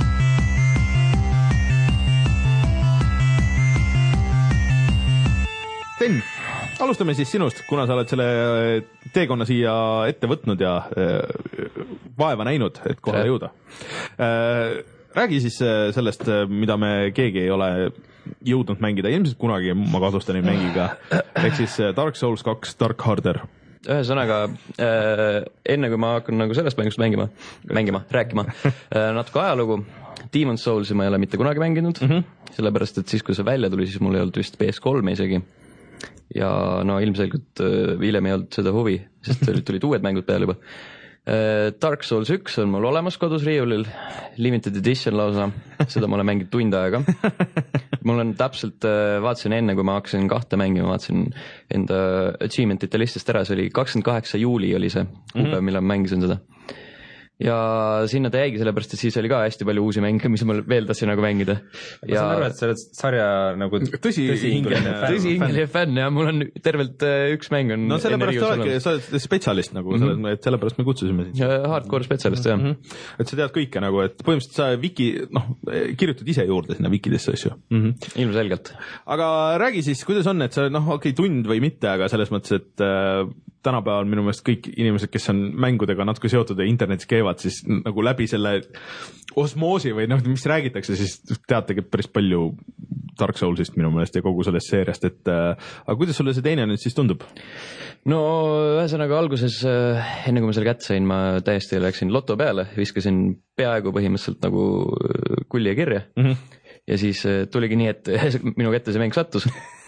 Sten, alustame siis sinust, kuna sa oled selle teekonna siia ette võtnud ja vaeva näinud, et kohe jõuda. Räägi siis sellest, mida me keegi ei ole jõudnud mängida, ilmselt kunagi ma kahtlustan ei mängiga, ehk siis Dark Souls kaks Dark Harder. Ühesõnaga, äh, enne kui ma hakkan nagu sellest mängust mängima, mängima, rääkima, äh, natuke ajalugu, Demon's Soulsi ma ei ole mitte kunagi mänginud, mm -hmm. sellepärast, et siis kui see välja tuli, siis mul ei olnud vist P S kolm isegi. Ja no ilmselgelt äh, hiljem ei olnud seda huvi, sest tulid uued mängud peale juba. Dark Souls üks on mul olemas kodus riiulil, limited edition lausa, seda ma olen mänginud tund aega. Mul on täpselt, vaatasin enne, kui ma hakkasin kahte mängima, vaatasin enda achievementite listist ära, see oli kakskümmend kaheksa juuli oli see kuupäev, millal ma mängisin seda. Ja sinna ta jäigi, sellepärast, et siis oli ka hästi palju uusi mänge, mis ma veel tahtsin nagu mängida. Ma saan aru, et sa oled sarja nagu tõsihingeline tõsi fänn ja mul on tervelt üks mäng on. No sellepärast oledki, sa oled spetsialist nagu, mm -hmm. et sellepärast me kutsusime sind. Hardcore spetsialist, jah. Mm -hmm. Et sa tead kõike nagu, et põhimõtteliselt sa wiki, noh, kirjutad ise juurde sinna wikidesse asju. Mm -hmm. Ilmselgelt. Aga räägi siis, kuidas on, et sa, noh, okei, tund või mitte, aga selles mõttes, et äh, tänapäeval minu meelest kõik inimesed, kes on mängudega natuke seotud ja internetis käivad, teevad, siis nagu läbi selle osmoosi või noh, mis räägitakse, siis teategi päris palju Dark Soulsist minu meelest ja kogu sellest seeriast, et äh, aga kuidas sulle see teine nüüd siis tundub? No ühesõnaga alguses, enne kui ma selle kätte sain, ma täiesti läksin loto peale, viskasin peaaegu põhimõtteliselt nagu kulli ja kirja mm -hmm. ja siis tuligi nii, et minu kätte see mäng sattus.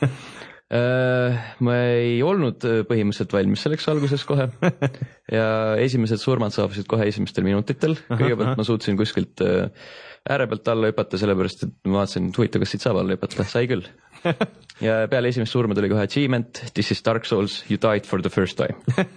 Ma ei olnud põhimõtteliselt valmis selleks alguses kohe ja esimesed surmad saabusid kohe esimestel minutitel. Kõigepealt ma suutsin kuskilt ääre pealt alla hüpata, sellepärast et ma vaatasin, et huvitav, kas siit saab alla hüpata, sai küll. Ja peale esimest surma tuli kohe achievement, this is Dark Souls, you died for the first time.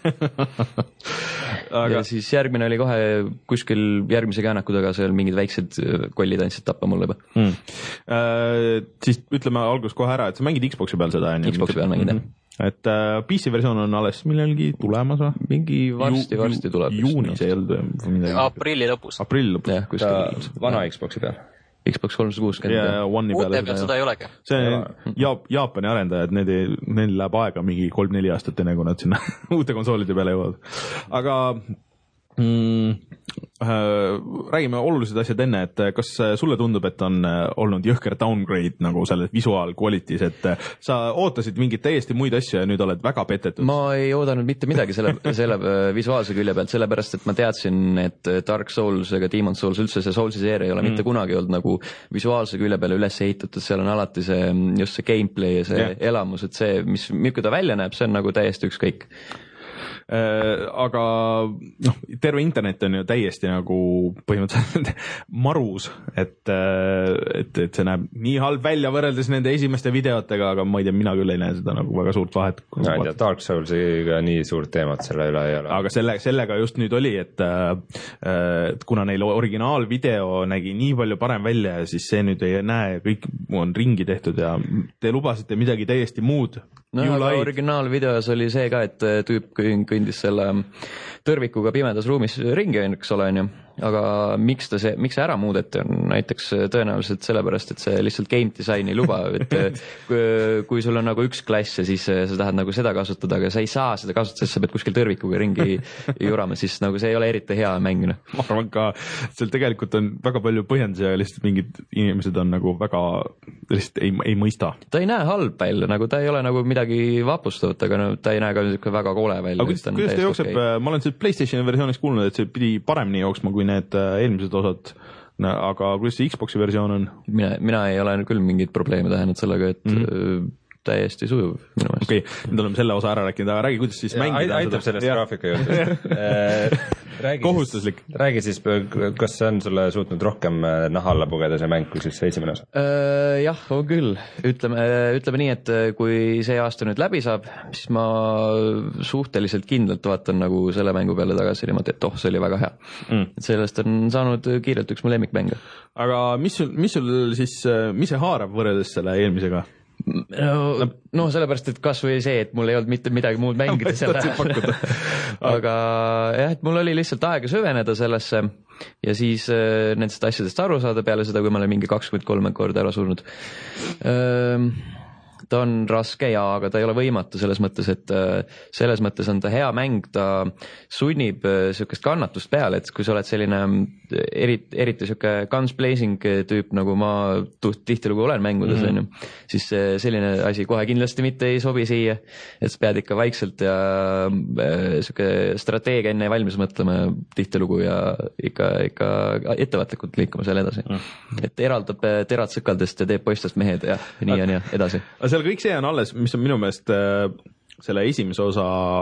Aga... ja siis järgmine oli kohe kuskil järgmise käänaku taga, seal mingid väiksed kollid andsid tappa mulle juba. Mm. Äh, siis ütleme algus kohe ära, et sa mängid Xboxi peal seda? Xboxi peal mängid, jah. Et äh, P C versioon on alles millalgi tulemas või? Mingi varsti, varsti tuleb. Juunis ei olnud? Aprilli lõpus. Aprilli lõpus. Jah, kuskil. Vana Xboxi peal. Xbox kolmsada kuuskümmend. Ja One'i peale. Uute peal seda ei olegi. See Jaap, Jaapani arendajad, need ei, neil läheb aega mingi kolm-neli aastat enne, kui nad sinna uute konsoolide peale jõuavad. Aga mm, äh, räägime olulised asjad enne, et kas sulle tundub, et on olnud jõhker downgrade nagu selles visuaal quality's, et sa ootasid mingeid täiesti muid asju ja nüüd oled väga petetud? Ma ei oodanud mitte midagi selle, selle visuaalse külje pealt, sellepärast et ma teadsin, et Dark Souls ega Demon Souls, üldse see Soulsi seeria ei ole mm. mitte kunagi olnud nagu visuaalse külje peale üles ehitatud, seal on alati see, just see gameplay ja see yeah. elamus, et see, mis, milline ta välja näeb, see on nagu täiesti ükskõik. Äh, aga noh, terve internet on ju täiesti nagu põhimõtteliselt marus, et, et, et see näeb nii halb välja võrreldes nende esimeste videotega, aga ma ei tea, mina küll ei näe seda nagu väga suurt vahet. No, ei tea, Dark Soulsiga nii suurt teemat selle üle ei ole. Aga selle, sellega just nüüd oli, et, et kuna neil originaalvideo nägi nii palju parem välja ja siis see nüüd ei näe, kõik on ringi tehtud ja te lubasite midagi täiesti muud. No, aga originaalvideos oli see ka, et tüüp kõndis selle tõrvikuga pimedas ruumis ringi, eks ole, on ju. Aga miks ta see, miks see ära muudeti on näiteks tõenäoliselt sellepärast, et see lihtsalt game design ei luba, et kui, kui sul on nagu üks klass ja siis sa tahad nagu seda kasutada, aga sa ei saa seda kasutada, sest sa pead kuskil tõrvikuga ringi jurama, siis nagu see ei ole eriti hea mäng. Ma arvan ka, seal tegelikult on väga palju põhjendusi ja lihtsalt mingid inimesed on nagu väga, lihtsalt ei, ei mõista. Ta ei näe halb välja, nagu ta ei ole nagu midagi vapustavat, aga no, ta ei näe ka väga koole välja. Aga kuidas, kuidas ta jookseb, okay. Ma olen see PlayStationi versioonis kuulnud, et see pidi paremini jooksma kui need eelmised osad, aga kuidas see Xboxi versioon on? Mina, mina ei ole küll mingid probleeme tähendanud sellega, et mm-hmm. täiesti sujuv. Okei, okay, nüüd oleme selle osa ära rääkinud, aga räägi, kuidas siis ja, mängida aitab seda? Sellest graafika jutust. Räägi kohustuslik. Siis, räägi siis, kas see on sulle suutnud rohkem naha alla pugeda see mäng kui siis see esimene osa? Äh, jah, on küll. Ütleme, ütleme nii, et kui see aasta nüüd läbi saab, siis ma suhteliselt kindlalt vaatan nagu selle mängu peale tagasi niimoodi, et oh, see oli väga hea. Mm. Et sellest on saanud kiirelt üks mu lemmikmänge. Aga mis sul, mis sul siis, mis see haarab võrreldes selle eelmisega? No, no sellepärast, et kas või see, et mul ei olnud mitte midagi muud mängida selle aga jah, et mul oli lihtsalt aega süveneda sellesse ja siis äh, nendest asjadest aru saada peale seda, kui ma olen mingi kakskümmend kolm korda ära surnud. äh, ta on raske ja, aga ta ei ole võimatu selles mõttes, et selles mõttes on ta hea mäng, ta sunnib niisugust kannatust peale, et kui sa oled selline eriti, eriti niisugune guns blazing tüüp, nagu ma tihtilugu olen mängudes, mm-hmm. on ju, siis selline asi kohe kindlasti mitte ei sobi siia, et sa pead ikka vaikselt ja niisugune strateegia enne valmis mõtlema tihtilugu ja ikka, ikka ettevaatlikult liikuma seal edasi. Mm-hmm. Et eraldab terad sõkaldest ja teeb poistest mehed ja nii ja nii edasi. Seal kõik see on alles, mis on minu meelest äh, selle esimese osa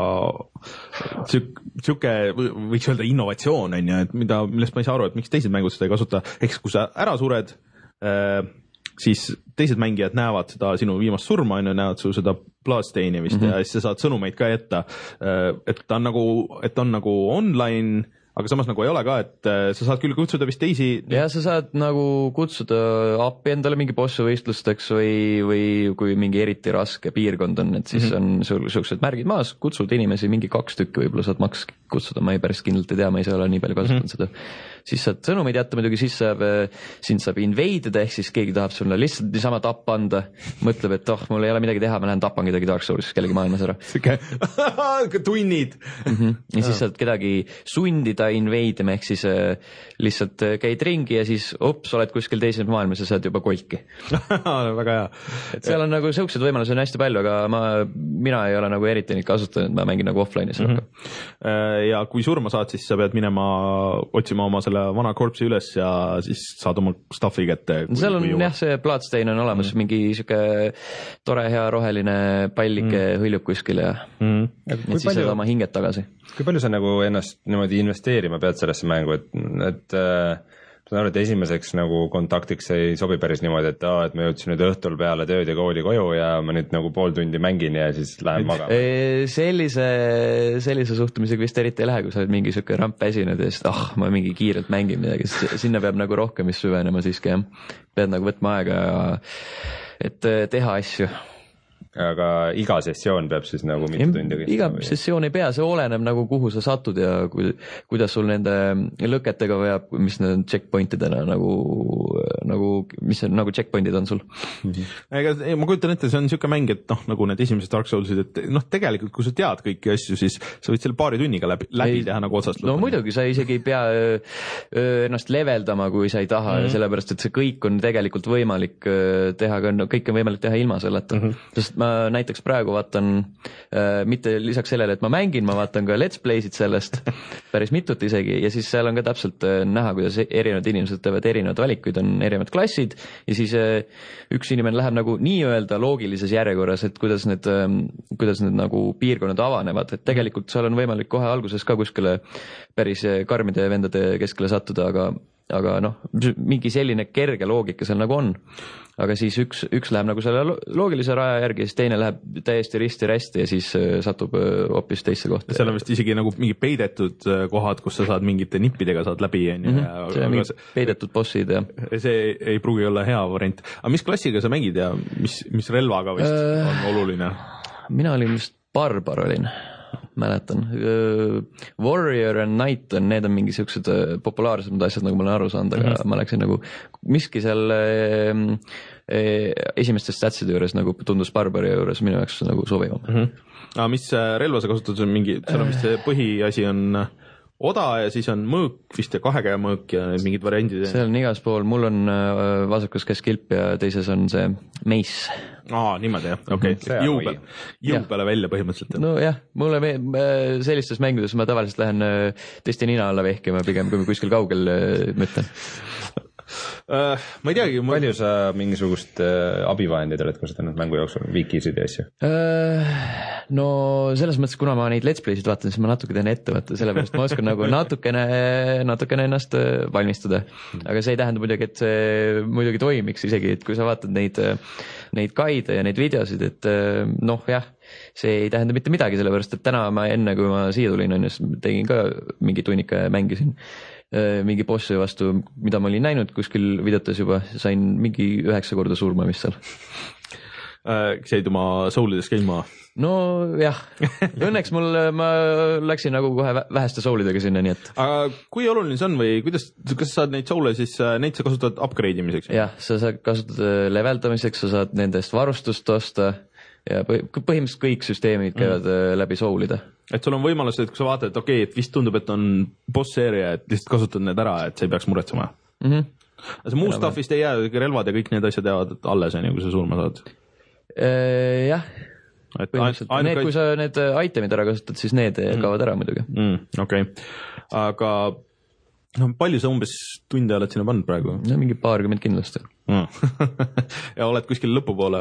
siuke, võiks öelda innovatsioon, on ju, et mida, millest ma ei saa aru, et miks teised mängud seda ei kasuta. Ehk kui sa ära sured, äh, siis teised mängijad näevad seda sinu viimast surma, on ju, näevad su seda bloodstainimist mm-hmm. ja siis sa saad sõnumeid ka jätta. Äh, et ta on nagu, et on nagu online, aga samas nagu ei ole ka, et sa saad küll kutsuda vist teisi. Ja sa saad nagu kutsuda appi endale mingi bossivõistlusteks või, või kui mingi eriti raske piirkond on, et siis mm-hmm. on sul suksed märgid maas, kutsud inimesi mingi kaks tükki, võib-olla saad maks kutsuda, ma ei päris kindlalt ei tea, ma ise olen nii palju kasutanud mm-hmm. seda. Siis saad sõnumeid jätta muidugi, siis saab, sind saab invade'ida, ehk siis keegi tahab sulle lihtsalt niisama tappa anda, mõtleb, et oh, mul ei ole midagi teha, ma lähen tapan kedagi Dark Soulsis kellegi maailmas ära. tunnid. Mm-hmm. Ja siis saad kedagi sundida invade ima, ehk siis äh, lihtsalt käid ringi ja siis ups, oled kuskil teises maailmas ja saad juba kolki. Väga hea. Et seal on nagu siuksed võimalused on hästi palju, aga ma, mina ei ole nagu eriti neid kasutanud, ma mängin nagu offline'is mm-hmm. ja kui surma saad, siis sa pead minema otsima oma selle vana korpsi üles ja siis saad oma stuffi kätte. Seal on jah, see Bloodstain on olemas, mm. mingi siuke tore hea roheline pallike mm. hõljub kuskil ja mm. et siis palju, saad oma hinget tagasi. Kui palju sa nagu ennast niimoodi investeerima pead sellesse mängu, et, et äh, ma arvan, et esimeseks nagu kontaktiks ei sobi päris niimoodi, et, aa, et ma jõudsin nüüd õhtul peale tööd ja kooli koju ja ma nüüd nagu pool tundi mängin ja siis lähen magama. Sellise, sellise suhtumisega vist eriti ei lähe, kui sa oled mingi siuke ramp väsinud ja siis, ah, ma mingi kiirelt mängin midagi, sinna peab nagu rohkem vist süvenema siiski, jah. Pead nagu võtma aega, et teha asju. Aga iga sessioon peab siis nagu mitu tundi kõik? Iga sessioon ei pea, see oleneb nagu kuhu sa satud ja ku, kuidas sul nende lõketega veab, mis need on checkpointidena nagu, nagu, mis on, nagu checkpointid on sul. Mm-hmm. Ega ma kujutan ette, see on niisugune mäng, et noh, nagu need esimesed Dark Soulsid, et noh, tegelikult kui sa tead kõiki asju, siis sa võid selle paari tunniga läbi, läbi ei, teha nagu otsast lõpuni. No muidugi, sa isegi ei pea öö, ennast leveldama, kui sa ei taha mm-hmm. sellepärast, et see kõik on tegelikult võimalik teha, no, kõik on võimalik teha ilma selleta, mm-hmm. sest ma näiteks praegu vaatan äh, mitte lisaks sellele, et ma mängin, ma vaatan ka let's play'sid sellest päris mitut isegi ja siis seal on ka täpselt äh, näha, kuidas erinevad inimesed teevad erinevad valikuid, on erinevad klassid ja siis äh, üks inimene läheb nagu nii-öelda loogilises järjekorras, et kuidas need, äh, kuidas need nagu piirkonnad avanevad, et tegelikult seal on võimalik kohe alguses ka kuskile päris karmide vendade keskele sattuda, aga aga noh, mingi selline kerge loogika seal nagu on. Aga siis üks, üks läheb nagu selle loogilise raja järgi, siis teine läheb täiesti risti-rästi ja siis satub hoopis teisse kohta. Seal on vist isegi nagu mingi peidetud kohad, kus sa saad mingite nippidega saad läbi. Mm-hmm. See on mingid peidetud bossid ja see ei pruugi olla hea variant. Aga mis klassiga sa mängid ja mis, mis relvaga vist uh, on oluline? Mina olin vist barbar olin. Mäletan. Warrior and Knight on, need on mingi siuksed populaarsemad asjad, nagu ma olen aru saanud, aga mm-hmm. ma läksin nagu miski seal eh, esimeste statside juures nagu tundus barbari juures minu jaoks nagu sobivam. Mm-hmm. Aga mis relva sa kasutad, mingi, seal on vist see põhiasi on oda ja siis on mõõk vist ja kahekäe mõõk ja mingid variandid. See on igas pool, mul on vasakus käes kilp ja teises on see meis. Aa, niimoodi jah, okei, okay. jõu peale, jõu peale välja põhimõtteliselt. No jah, mulle me, sellistes mängudes ma tavaliselt lähen teiste nina alla vehkima pigem, kui kuskil kaugel mõtlen. Uh, ma ei teagi ma... palju sa mingisugust uh, abivahendid oled kasutanud mängu jooksul, vikisid ja asju? Uh, no selles mõttes, kuna ma neid let's play'sid vaatan, siis ma natuke teen ette võtta, sellepärast ma oskan nagu natukene, natukene ennast valmistada, aga see ei tähenda muidugi, et see muidugi toimiks isegi, et kui sa vaatad neid, neid guide ja neid videosid, et noh jah, see ei tähenda mitte midagi, sellepärast et täna ma enne, kui ma siia tulin, on just tegin ka mingi tunnika ja mängisin mingi bossi vastu, mida ma olin näinud kuskil videotes juba, sain mingi üheksa korda surma vist seal. Kes jäid oma soulidest käima? No jah, õnneks mul, ma läksin nagu kohe väheste soulidega sinna, nii et. Aga kui oluline see on või kuidas, kas sa saad neid soule siis, neid sa kasutad upgrade imiseks? Jah, sa saad kasutada leveldamiseks, sa saad nendest varustust osta ja põhimõtteliselt kõik süsteemid käivad mm. läbi soulida. Et sul on võimalus, et kui sa vaatad, et okei, okay, et vist tundub, et on boss area, et lihtsalt kasutad need ära, et sa ei peaks muretsema. Mm-hmm. See muu stuffist ei jää, relvad ja kõik need asjad jäävad alles, kui sa surma saad. Äh, jah, põhimõtteliselt. Need, kui sa need itemid ära kasutad, siis need mm. kaovad ära muidugi. Mm, okei, okay. Aga no, palju sa umbes tunde oled sinna pannud praegu? No mingi paarkümmend kindlasti. Mm. Ja oled kuskil lõpupoole?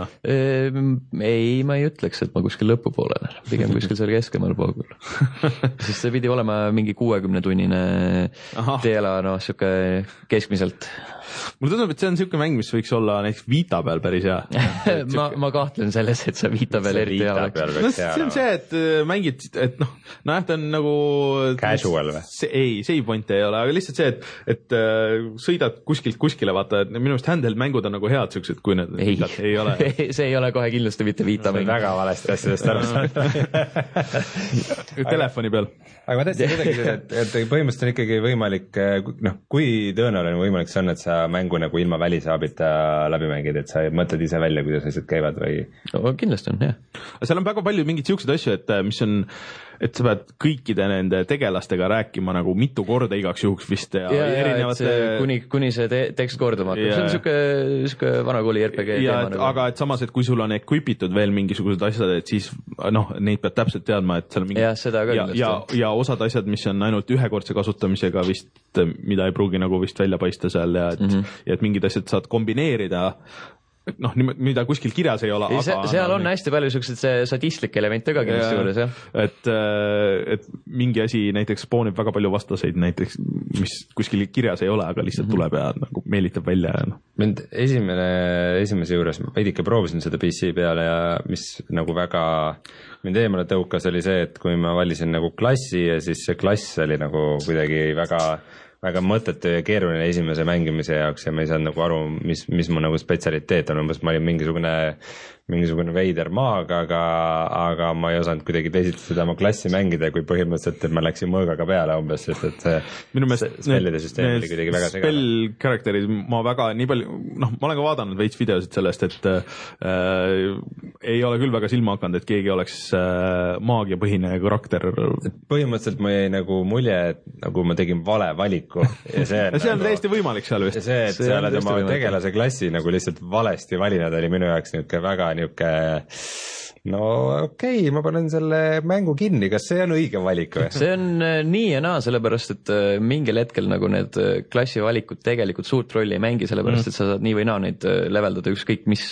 Ei, ma ei ütleks, et ma kuskil lõpupoole olen. Pigem kuskil seal keskemal pool. Sest see pidi olema mingi kuuekümne tunnine teela, no siuke keskmiselt. mulle tundub, et see on niisugune mäng, mis võiks olla näiteks Vita peal päris hea. ma, ma kahtlen selles, et see Vita peal eriti hea oleks. No, see on see, et mängid, et noh, noh, ta on nagu casual või? Ei, save point ei ole, aga lihtsalt see, et, et sõidad kuskilt kuskile, vaata, et minu arust handheld mängud on nagu head siuksed, kui need ei, ei ole. see ei ole kohe kindlasti mitte Vita mäng. Väga valesti asjadest aru saada. Telefoni peal. Aga ma tõesti kuidagi, et, et põhimõtteliselt on ikkagi võimalik, noh, kui tõenäoline võimalik see on, et sa mängu nagu ilma välisaabita läbi mängid, et sa mõtled ise välja, kuidas asjad käivad või? No, kindlasti on, jah. Seal on väga palju mingeid siukseid asju, et mis on, et sa pead kõikide nende tegelastega rääkima nagu mitu korda igaks juhuks vist ja, ja, ja erinevate... see, kuni, kuni see te tekst korduma hakkab, see on siuke, siuke vanakooli R P G ja, teema. Nagu. Aga et samas, et kui sul on equipitud veel mingisugused asjad, et siis noh, neid pead täpselt teadma, et seal on mingi... ja, seda ka ja, ja, ja osad asjad, mis on ainult ühekordse kasutamisega vist, mida ei pruugi nagu vist välja paista seal ja et, mm-hmm. ja et mingid asjad saad kombineerida, noh, mida kuskil kirjas ei ole. Ei, aga seal no, on hästi palju selliseid sadistlikke elemente ka kindlasti juures, jah. Et, et mingi asi näiteks spoonib väga palju vastaseid näiteks, mis kuskil kirjas ei ole, aga lihtsalt mm-hmm. tuleb ja nagu meelitab välja. Ja, no. Mind esimene, esimese juures veidike proovisin seda P C peale ja mis nagu väga mind eemale tõukas oli see, et kui ma valisin nagu klassi ja siis see klass oli nagu kuidagi väga väga mõttetu ja keeruline esimese mängimise jaoks ja ma ei saanud nagu aru, mis, mis mu nagu spetsialiteet on, umbes ma olin mingisugune, mingisugune veider maag, aga, aga ma ei osanud kuidagi teisiti seda oma klassi mängida, kui põhimõtteliselt, et ma läksin mõõgaga peale umbes, sest et see minu meelest spellide süsteem oli kuidagi väga segane. Spell characterid ma väga nii palju, noh, ma olen ka vaadanud veits videosid sellest, et äh, ei ole küll väga silma hakanud, et keegi oleks äh, maagiapõhine karakter. Põhimõtteliselt ma jäi nagu mulje, et nagu ma tegin vale valiku ja see on, see on nagu, täiesti võimalik seal vist. ja see, et sa oled oma tegelase klassi nagu lihtsalt valesti valinud, oli minu jaoks niisugune väga niisugune no okei okay,, ma panen selle mängu kinni, kas see on õige valik või? See on nii ja naa, sellepärast et mingil hetkel nagu need klassi valikud tegelikult suurt rolli ei mängi, sellepärast mm. et sa saad nii või naa neid leveldada ükskõik mis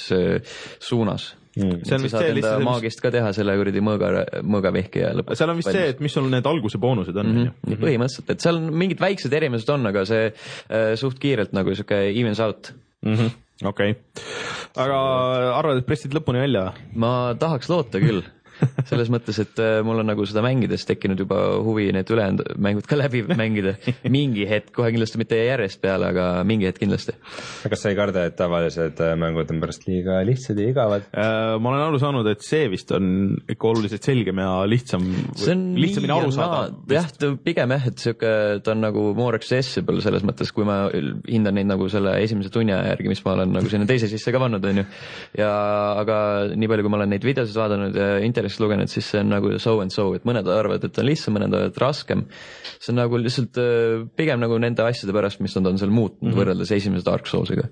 suunas. Mm. See on vist see lihtsalt maagist ka teha selle kuradi mõõga, mõõgavehki ja lõpuks. Seal on vist valmis. See, et mis sul need alguse boonused on. Mm-hmm. Mm-hmm. Põhimõtteliselt, et seal mingid väiksed erimused on, aga see äh, suht kiirelt nagu siuke evens out. Mm-hmm. Okei okay., aga arvad, et pressid lõpuni välja? Ma tahaks loota küll. Selles mõttes, et mul on nagu seda mängides tekkinud juba huvi need ülejäänud mängud ka läbi mängida. Mingi hetk, kohe kindlasti mitte järjest peale, aga mingi hetk kindlasti. Kas sa ei karda, et tavalised mängud on pärast liiga lihtsad ja igavad? Ma olen aru saanud, et see vist on ikka oluliselt selgem ja lihtsam, lihtsamini aru saada. Jah, pigem jah, et siuke, ta on nagu more accessible selles mõttes, kui ma hindan neid nagu selle esimese tunni järgi, mis ma olen nagu sinna teise sisse ka vannud, on ju. Ja, aga nii palju, kui ma olen neid videosid vaadanud ja internet lugenud, siis see on nagu so and so, et mõned arvavad, et on lihtsam, mõned arvavad, et raskem. See on nagu lihtsalt pigem nagu nende asjade pärast, mis nad on seal muutnud mm-hmm. võrreldes esimese Dark Soulsiga.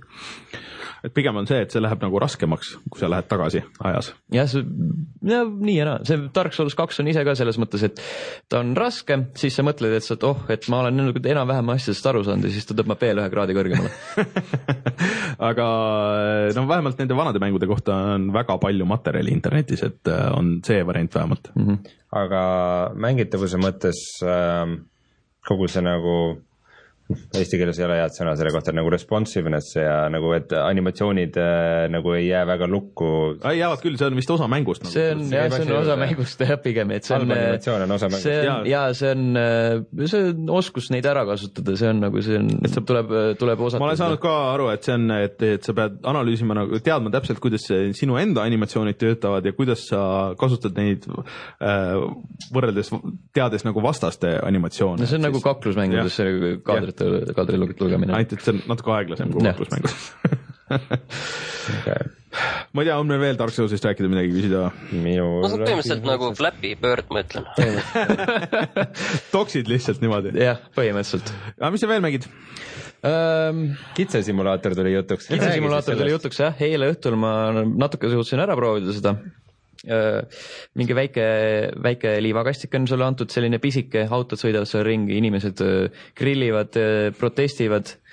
Et pigem on see, et see läheb nagu raskemaks, kui sa lähed tagasi ajas. Jah, see, ja, nii ja naa. See Dark Souls kaks on ise ka selles mõttes, et ta on raske, siis sa mõtled, et, sa, et oh, et ma olen enam-vähem asjadest aru saanud ja siis ta tõmbab veel ühe kraadi kõrgemale. Aga no vähemalt nende vanade mängude kohta on väga palju materjali internetis, et on see variant vähemalt. Mm-hmm. Aga mängitavuse mõttes äh, kogu see nagu eesti keeles ei ole head sõna selle kohta, nagu responsiveness ja nagu, et animatsioonid äh, nagu ei jää väga lukku. Ei jäävad küll, see on vist osa mängust. See on, jah, see on osa mängust jah, pigem, et see on, animatsioon on osa mängust. See on, ja see on, see on oskus neid ära kasutada, see on nagu, see on, et tuleb, tuleb osata. Ma olen saanud ka aru, et see on, et, et sa pead analüüsima, nagu teadma täpselt, kuidas sinu enda animatsioonid töötavad ja kuidas sa kasutad neid äh, võrreldes, teades nagu vastaste animatsioone. No see on siis, nagu kaklusmängudes, see kaadrit kaadrilugit lugemine. Ainult, et see on natuke aeglasem kui kaklusmängus. Okay. Ma ei tea, on meil veel Dark Soulsist rääkida midagi küsida? Minu no see on põhimõtteliselt nagu Flappy Bird, ma ütlen. Toksid lihtsalt niimoodi? Jah, põhimõtteliselt. Aga mis sa veel mängid? Um, kitsesimulaator tuli jutuks. Kitsesimulaator tuli jutuks, jah. Eile õhtul ma natuke suutsin ära proovida seda. Uh, mingi väike, väike liivakastik on sulle antud, selline pisike, autod sõidavad seal ringi, inimesed uh, grillivad, uh, protestivad.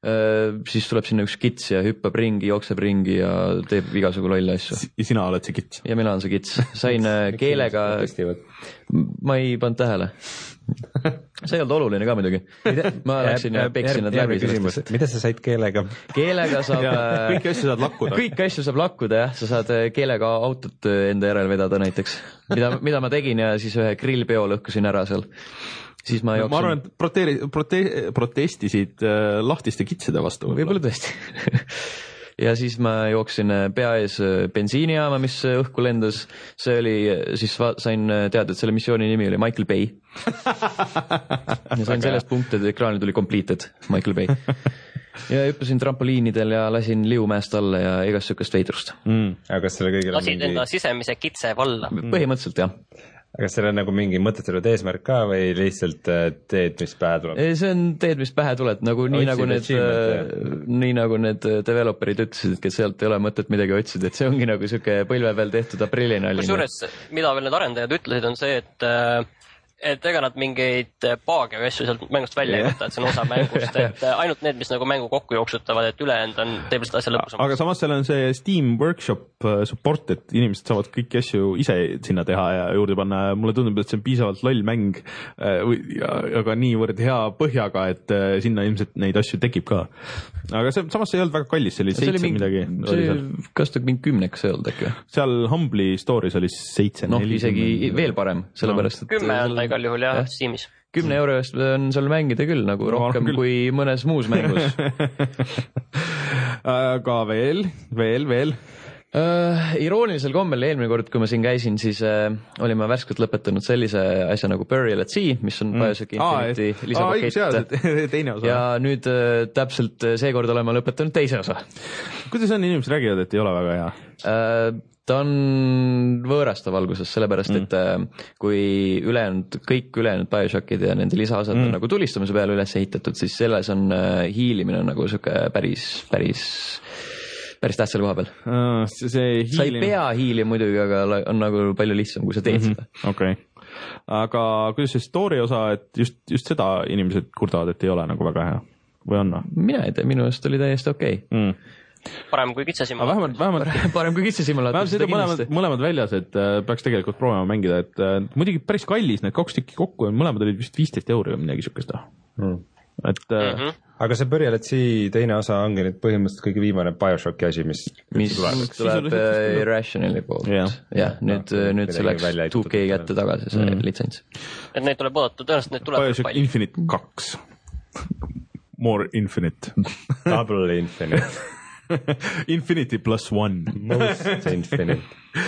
siis tuleb sinna üks kits ja hüppab ringi, jookseb ringi ja teeb igasugu lolle asju. Ja sina oled see kits? Ja mina olen see kits. Sain keelega, ma ei pannud tähele. See ei olnud oluline ka muidugi. Ma läksin ja peksin nad läbi. Mida sa said keelega? Keelega saab... Kõiki asju saad lakkuda. Kõiki asju saab lakkuda, jah. Sa saad keelega autot enda järel vedada näiteks. Mida, mida ma tegin ja siis ühe grillpeo lõhkusin ära seal. Siis ma jooksin... Ma arvan, et proteeri, prote, protestisid lahtiste kitsede vastu. Võib-olla tõesti. Ja siis ma jooksin pea ees bensiinijaama, mis õhku lendas. See oli, siis sain teada, et selle missiooni nimi oli Michael Bay. Ja sain sellest punkti, et ekraanil tuli completed Michael Bay. Ja hüppasin trampoliinidel ja lasin liumäest alla ja igast sükast veidrust. Mm. Aga kas selle kõigil lasid mingi... enda sisemise kitse valla? Põhimõtteliselt, jah. Aga kas seal on nagu mingi mõttetud eesmärk ka või lihtsalt teed, mis pähe tuleb? See on teed, mis pähe tuleb, nagu nii nagu need, nii nagu need developerid ütlesid, et sealt ei ole mõtet midagi otsida, et see ongi nagu siuke põlve peal tehtud aprillinali. Kusjuures, mida veel need arendajad ütlesid, on see, et et ega nad mingeid paage või asju sealt mängust välja ei võtta, et see on osa mängust, et ainult need, mis nagu mängu kokku jooksutavad, et ülejäänud on, teeb lihtsalt asja lõpus. Aga samas seal on see Steam Workshop support, et inimesed saavad kõiki asju ise sinna teha ja juurde panna. Mulle tundub, et see on piisavalt loll mäng, aga niivõrd hea põhjaga, et sinna ilmselt neid asju tekib ka. Aga see, samas see ei olnud väga kallis, see oli seitse mingi, midagi. See kas ta mingi kümneks ei olnud äkki? Seal Humble'i stories oli seitse, noh, isegi veel parem, sellepärast, et kümme on ta igal juhul jah, Steamis. Kümne euro eest on seal mängida küll, nagu rohkem küll. Kui mõnes muus mängus. Aga veel, veel, veel. Uh, iroonilisel kommel eelmine kord, kui ma siin käisin, siis uh, olin ma värskelt lõpetanud sellise asja nagu Burial at Sea, mis on mm. Bioshock Infinity ah, lisapakett. Teine osa. Ja nüüd uh, täpselt seekord olen ma lõpetanud teise osa. Kuidas on inimesed räägivad, et ei ole väga hea? Uh, ta on võõrastav alguses, sellepärast, mm. et uh, kui ülejäänud, kõik ülejäänud Bioshockid ja nende lisaosad mm. on nagu tulistamise peale üles ehitatud, siis selles on uh, hiilimine on nagu siuke päris, päris päris tähtsal koha peal. Uh, see, see hiilim... Sa ei pea hiilima muidugi, aga on nagu palju lihtsam, kui sa teed mm -hmm. seda. Okei. Okay. Aga kuidas see story osa, et just, just seda inimesed kurdavad, et ei ole nagu väga hea? Või on? Mina ei tea, minu eest oli täiesti okei. Okay. Mm. Parem kui kitsesimulaat. Vähemalt, vähemalt... Parem kui kitsesimulaat. Vähemalt seda mõlemad, mõlemad väljas, et äh, peaks tegelikult proovima mängida, et äh, muidugi päris kallis, need kaks tükki kokku, mõlemad olid vist viisteist euri või midagi sükest. Mm. Et, äh, mm -hmm. Aga see Burial at Sea teine osa ongi nüüd põhimõtteliselt kõige viimane Bioshocki asi, mis, mis tuleb, tuleb uh, Irrationali poolt. Jah, ja, nüüd, no, nüüd see läks two K kätte tagasi, see mm. litsents. Et neid tuleb oodata, tõenäoliselt neid tuleb Bioshock palju. Infinite kaks. More Infinite. Double Infinite. Infinity plus one. Most Infinite.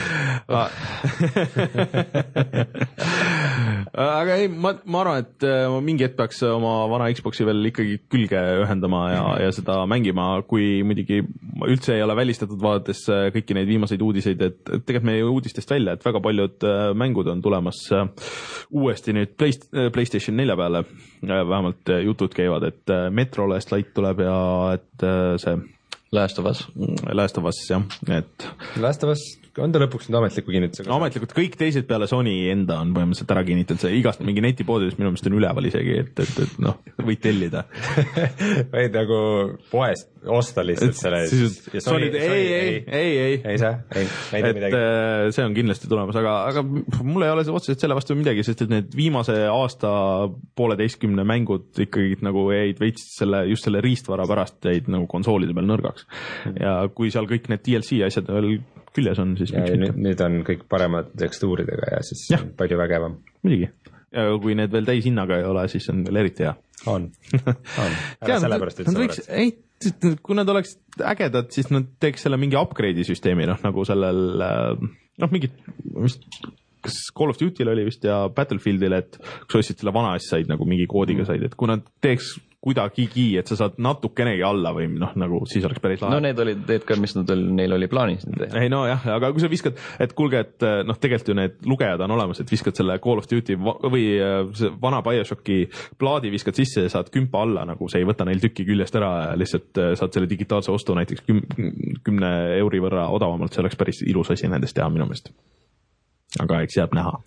Aga ei, ma, ma arvan, et ma mingi hetk peaks oma vana Xboxi veel ikkagi külge ühendama ja, ja seda mängima, kui muidugi üldse ei ole välistatud vaadates kõiki neid viimaseid uudiseid, et tegelikult meie uudistest välja, et väga paljud mängud on tulemas uuesti nüüd PlayStation nelja peale, vähemalt jutud käivad, et Metro Last Light tuleb ja et see Last of Us. Last of Us, jah, et Last of Us on ta lõpuks nüüd ametliku kinnitusega? Ametlikult kõik teised peale Sony enda on põhimõtteliselt ära kinnitanud, see igast mingi netipoodides minu meelest on üleval isegi, et, et, et noh, võid tellida. Võid nagu poest osta lihtsalt selle eest. Sony, ei, ei, ei, ei. Ei saa? Ei, ei tee midagi. Et see on kindlasti tulemas, aga, aga mul ei ole otseselt selle vastu midagi, sest et need viimase aasta pooleteistkümne mängud ikkagi nagu jäid veits selle, just selle riistvara pärast jäid nagu konsoolide peal nõrgaks. Ja kui seal kõik need D L C asjad veel küljes on, siis ja nüüd, nüüd on kõik paremad tekstuuridega ja siis ja. Palju vägevam. Muidugi. Ja kui need veel täis hinnaga ei ole, siis on veel eriti hea. On. on. Ära sellepärast üldse võrrad. Ei, kui nad oleks ägedad, siis nad teeks selle mingi upgrade'i süsteemi, noh, nagu sellel, noh, mingid, mis kas Call of Duty'l oli vist ja Battlefield'il, et kui sa ostsid selle vana asja said, nagu mingi koodiga said, et kui nad teeks kuidagigi, et sa saad natukenegi alla või noh, nagu siis oleks päris lahe. No need olid need ka, mis nad oli, neil oli plaanis. Ei no jah, aga kui sa viskad, et kuulge, et noh, tegelikult ju need lugejad on olemas, et viskad selle Call of Duty või see vana Bioshocki plaadi viskad sisse ja saad kümpa alla, nagu see ei võta neil tükki küljest ära ja lihtsalt saad selle digitaalse ostu näiteks küm, kümne euri võrra odavamalt, see oleks päris ilus asi nendest teha minu meelest. Aga eks jääb näha.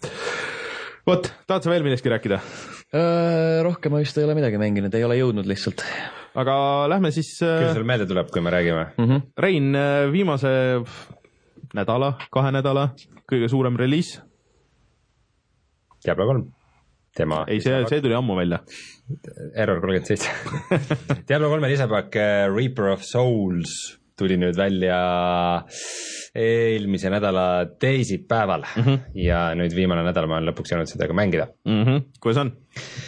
Vot, tahad sa veel millestki rääkida? Äh, rohkem ma vist ei ole midagi mänginud, ei ole jõudnud lihtsalt. aga lähme siis küll sul meelde tuleb, kui me räägime mm-hmm. Rein, viimase nädala, kahe nädala kõige suurem reliis? Diablo kolm. Tema ei, see, see tuli ammu välja. Error kolmkümmend seitse. Diablo kolme lisapakk Reaper of Souls tuli nüüd välja eelmise nädala teisipäeval mm-hmm. ja nüüd viimane nädal ma olen lõpuks jäänud seda ka mängida. Mm-hmm. Kuidas on?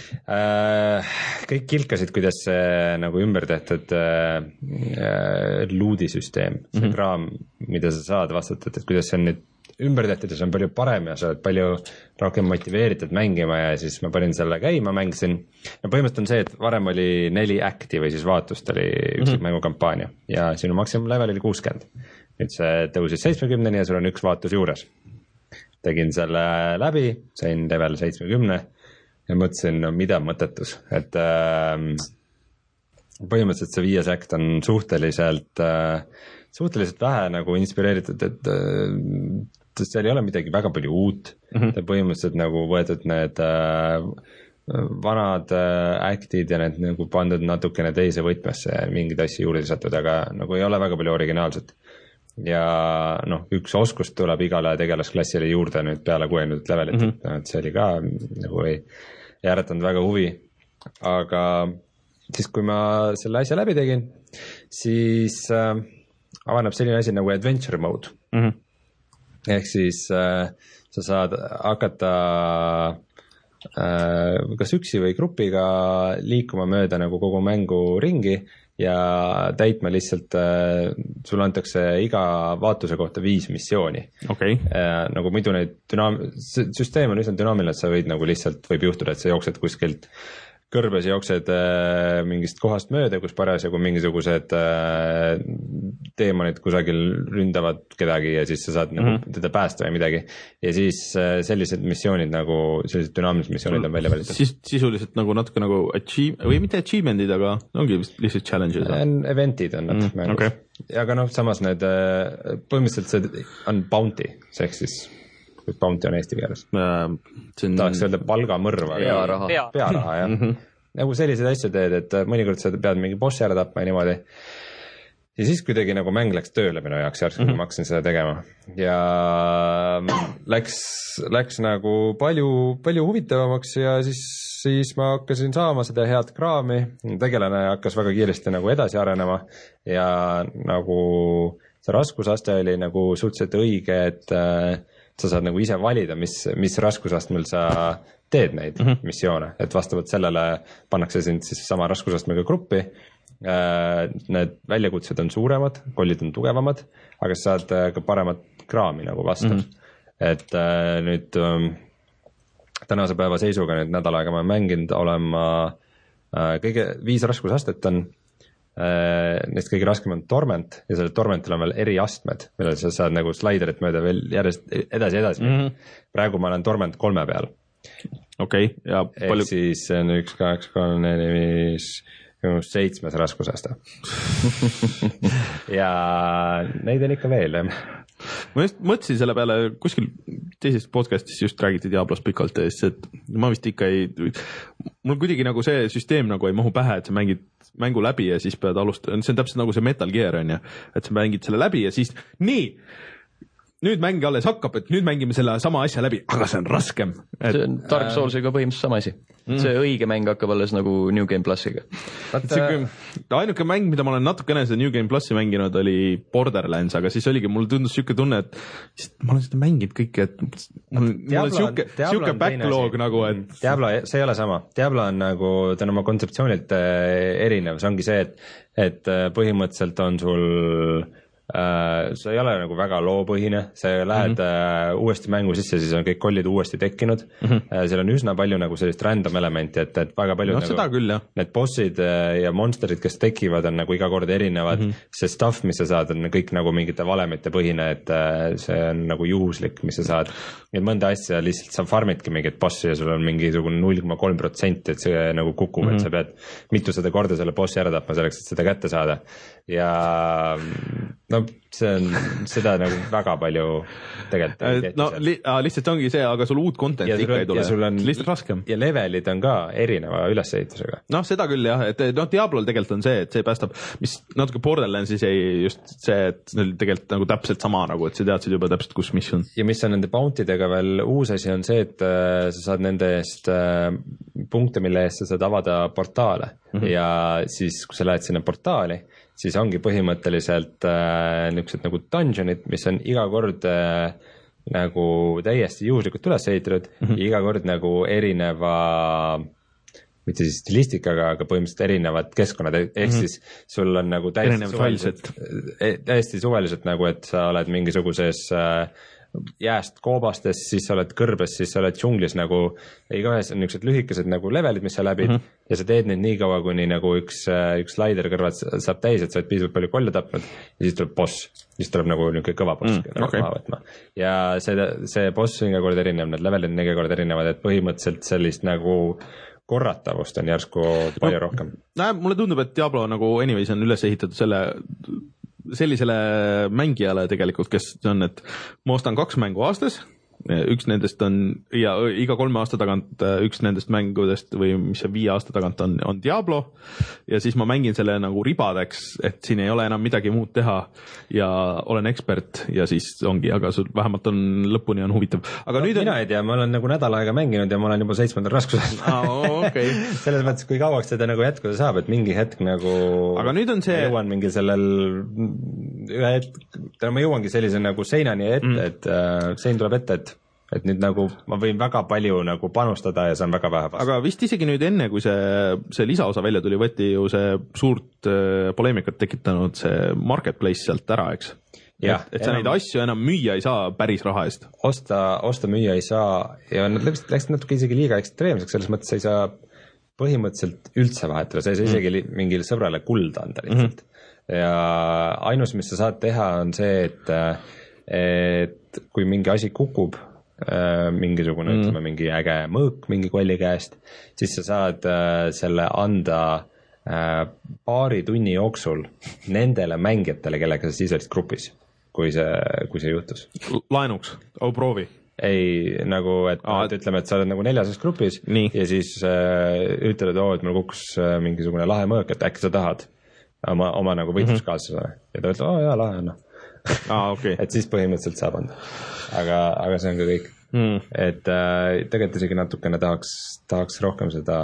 Kõik kilkasid, kuidas see nagu ümber tehtud luudisüsteem, see mm-hmm. kraam, mida sa saad vastutad, et kuidas see on nüüd ümber tehtud ja see on palju parem ja sa oled palju rohkem motiveeritud mängima ja siis ma panin selle käima, mängisin. Ja põhimõtteliselt on see, et varem oli neli acti või siis vaatust oli üks mm-hmm. mängukampaania ja sinu maksimum level oli kuuskümmend. Nüüd see tõusis seitsmekümneni ja sul on üks vaatus juures. Tegin selle läbi, sain level seitsmekümne ja mõtlesin, no mida mõttetus, et äh, põhimõtteliselt see viies act on suhteliselt äh, suhteliselt vähe nagu inspireeritud, et äh, seal ei ole midagi väga palju uut mm-hmm. ta põhimõtteliselt nagu võetud need äh, vanad äh, actid ja need nagu pandud natukene teise võtmesse ja mingid asju juurde lisatud, aga nagu ei ole väga palju originaalset ja noh, üks oskus tuleb igale tegelasklassile juurde nüüd peale kuuekümnendat levelit mm-hmm. et see oli ka nagu ei, ei ääretanud väga huvi, aga siis kui ma selle asja läbi tegin, siis äh, avaneb selline asi nagu adventure mode mm-hmm. ehk siis äh, sa saad hakata äh, kas üksi või grupiga liikuma mööda nagu kogu mängu ringi ja täitma lihtsalt äh,, sulle antakse iga vaatuse kohta viis missiooni. Okay. Äh, nagu muidu neid dünaam-, süsteem on üsna dünaamiline, et sa võid nagu lihtsalt, võib juhtuda, et sa jooksed kuskilt kõrbes jooksed äh, mingist kohast mööda, kus parasjagu mingisugused äh, teemonid kusagil ründavad kedagi ja siis sa saad mm-hmm. nagu teda päästa või midagi. Ja siis äh, sellised missioonid nagu, sellised dünaamilised missioonid on välja valitud. Siis sisuliselt nagu natuke nagu achieve, või mitte achievement'id, aga ongi vist lihtsalt challenges. Eventid on nad mm, okay. Aga noh, samas need äh, põhimõtteliselt see on bounty, see ehk siis kus bounty on eesti keeles äh,. On... tahaks öelda palgamõrv. Pearaha. Pearaha, jah. Mm-hmm. Nagu selliseid asju teed, et mõnikord sa pead mingi bossi ära tapma ja niimoodi. Ja siis kuidagi nagu mäng läks tööle minu jaoks järsk, mm-hmm. kui ma hakkasin seda tegema. Ja läks, läks nagu palju, palju huvitavamaks ja siis, siis ma hakkasin saama seda head kraami. Tegelane hakkas väga kiiresti nagu edasi arenema ja nagu see raskusaste oli nagu suhteliselt õige, et sa saad nagu ise valida, mis, mis raskusastmel sa teed neid mm-hmm. missioone, et vastavalt sellele pannakse sind siis sama raskusastmega gruppi. Need väljakutsed on suuremad, kollid on tugevamad, aga sa saad ka paremat kraami nagu vastu. Mm-hmm. Et nüüd tänase päeva seisuga nüüd nädal aega ma mänginud, olen ma kõige viis raskusastet on. Neist kõige raskem on Torment ja sellel Tormentil on veel eri astmed, millel sa saad nagu slaiderit mööda veel järjest edasi edasi mm-hmm. praegu ma olen Torment kolme peal. Okei, okay, ja palju... Ehk siis see on üks, kaks, kolm, neli, viis, seitsmes raskusaste. ja neid on ikka veel, jah. Ma just mõtlesin selle peale, kuskil teises podcastis just räägiti Diablos pikalt ja siis, et ma vist ikka ei, mul kuidagi nagu see süsteem nagu ei mahu pähe, et sa mängid mängu läbi ja siis pead alustama, see on täpselt nagu see Metal Gear on ja, et sa mängid selle läbi ja siis nii, nüüd mäng alles hakkab, et nüüd mängime selle sama asja läbi, aga see on raskem. Et, see on Dark Soulsiga põhimõtteliselt sama asi. Mm. See õige mäng hakkab alles nagu New Game Plusiga. Ainuke mäng, mida ma olen natukene seda New Game Plusi mänginud, oli Borderlands, aga siis oligi, mul tundus siuke tunne, et ma olen seda mänginud kõike, et mul, mul on siuke, siuke backlog nagu, et... Diablo, see ei ole sama. Diablo on nagu, ta on oma kontseptsioonilt erinev, see ongi see, et, et põhimõtteliselt on sul... Uh, see ei ole nagu väga loopõhine, sa lähed mm-hmm. uh, uuesti mängu sisse, siis on kõik kollid uuesti tekkinud mm-hmm. uh, seal on üsna palju nagu sellist random elementi, et, et väga palju no, nagu, küll, need bossid uh, ja monsterid, kes tekivad, on nagu iga kord erinevad mm-hmm. see stuff, mis sa saad, on kõik nagu mingite valemite põhine, et uh, see on nagu juhuslik, mis sa saad ja mõnda asja lihtsalt sa farmidki mingit bossi ja sul on mingisugune null koma kolm protsenti, et see nagu kukub mm-hmm. et sa pead mitusada korda selle bossi ära tapma selleks, et seda kätte saada ja no no see on, seda nagu väga palju tegelikult ei tehti. No li, lihtsalt ongi see, aga sul uut content ikka ei tule. Lihtsalt raskem. Ja levelid on ka erineva ülesehitusega. Noh, seda küll jah, et noh, Diablol tegelikult on see, et see päästab, mis natuke Borderlandsis ei just see, et neil tegelikult nagu täpselt sama nagu, et sa teadsid juba täpselt, kus mis on. Ja mis on nende bountidega veel uus asi on see, et äh, sa saad nende eest äh, punkte, mille eest sa saad avada portaale mm-hmm. ja siis, kui sa lähed sinna portaali, siis ongi põhimõtteliselt äh, niisugused nagu dungeonid, mis on iga kord äh, nagu täiesti juhuslikult üles ehitatud mm-hmm. ja iga kord nagu erineva, mitte siis stilistikaga, aga põhimõtteliselt erinevad keskkonnad, ehk mm-hmm. siis sul on nagu täiesti suveliselt, täiesti suveliselt nagu, et sa oled mingisuguses äh, jääst koobastes, siis sa oled kõrbes, siis sa oled džunglis nagu, igaühes on niisugused lühikesed nagu levelid, mis sa läbid mm -hmm. ja sa teed neid nii kaua, kuni nagu üks, üks slider kõrvad saab täis, et sa oled piisavalt palju kolja tapnud ja siis tuleb boss, siis tuleb nagu niisugune kõva boss mm, nagu okay. maha võtma. Ja see, see boss on iga kord erinev, need levelid on iga kord erinevad, et põhimõtteliselt sellist nagu korratavust on järsku palju no, rohkem. No, mulle tundub, et Diablo nagu anyways on üles ehitatud selle sellisele mängijale tegelikult, kes on, et ma ostan kaks mängu aastas, üks nendest on ja iga kolme aasta tagant üks nendest mängudest või mis see viie aasta tagant on, on Diablo ja siis ma mängin selle nagu ribadeks, et siin ei ole enam midagi muud teha ja olen ekspert ja siis ongi, aga sul vähemalt on lõpuni on huvitav. Aga no, nüüd mina on... ei tea, ma olen nagu nädal aega mänginud ja ma olen juba seitsmendal raskuses oh, okay. selles mõttes, kui kauaks seda nagu jätkuda saab, et mingi hetk nagu aga nüüd on see jõuan mingi sellel ühe hetk, täna ma jõuangi sellise nagu seinani ette mm., et äh, sein tuleb ette, et et nüüd nagu ma võin väga palju nagu panustada ja saan väga vähe vastu. Aga vist isegi nüüd enne, kui see, see lisaosa välja tuli, võeti ju see suurt äh, poleemikat tekitanud see marketplace sealt ära, eks? Ja, et, et sa enam... neid asju enam müüa ei saa päris raha eest. Osta, osta müüa ei saa ja nad läksid, läksid natuke isegi liiga ekstreemseks, selles mõttes sa ei saa põhimõtteliselt üldse vahetada, sa ei saa isegi mm. mingile sõbrale kulda anda lihtsalt. Mm-hmm. Ja ainus, mis sa saad teha, on see, et, et kui mingi asi kukub, mingisugune mm. ütleme mingi äge mõõk mingi kolli käest, siis sa saad äh, selle anda äh, paari tunni jooksul nendele mängijatele, kellega sa siis olid grupis, kui see, kui see juhtus. Laenuks, au proovi. Ei, nagu, et, Aa, et ütleme, et sa oled nagu neljases grupis nii. Ja siis äh, ütled, oo, et mul kukkus äh, mingisugune lahe mõõk, et äkki sa tahad oma, oma nagu võitluskaaslasele mm-hmm. ja ta ütleb, oo jaa, lahe, noh. Ah, okay. et siis põhimõtteliselt saab anda. Aga, aga see on ka kõik. Mm. Et äh, tegelikult isegi natukene tahaks, tahaks rohkem seda,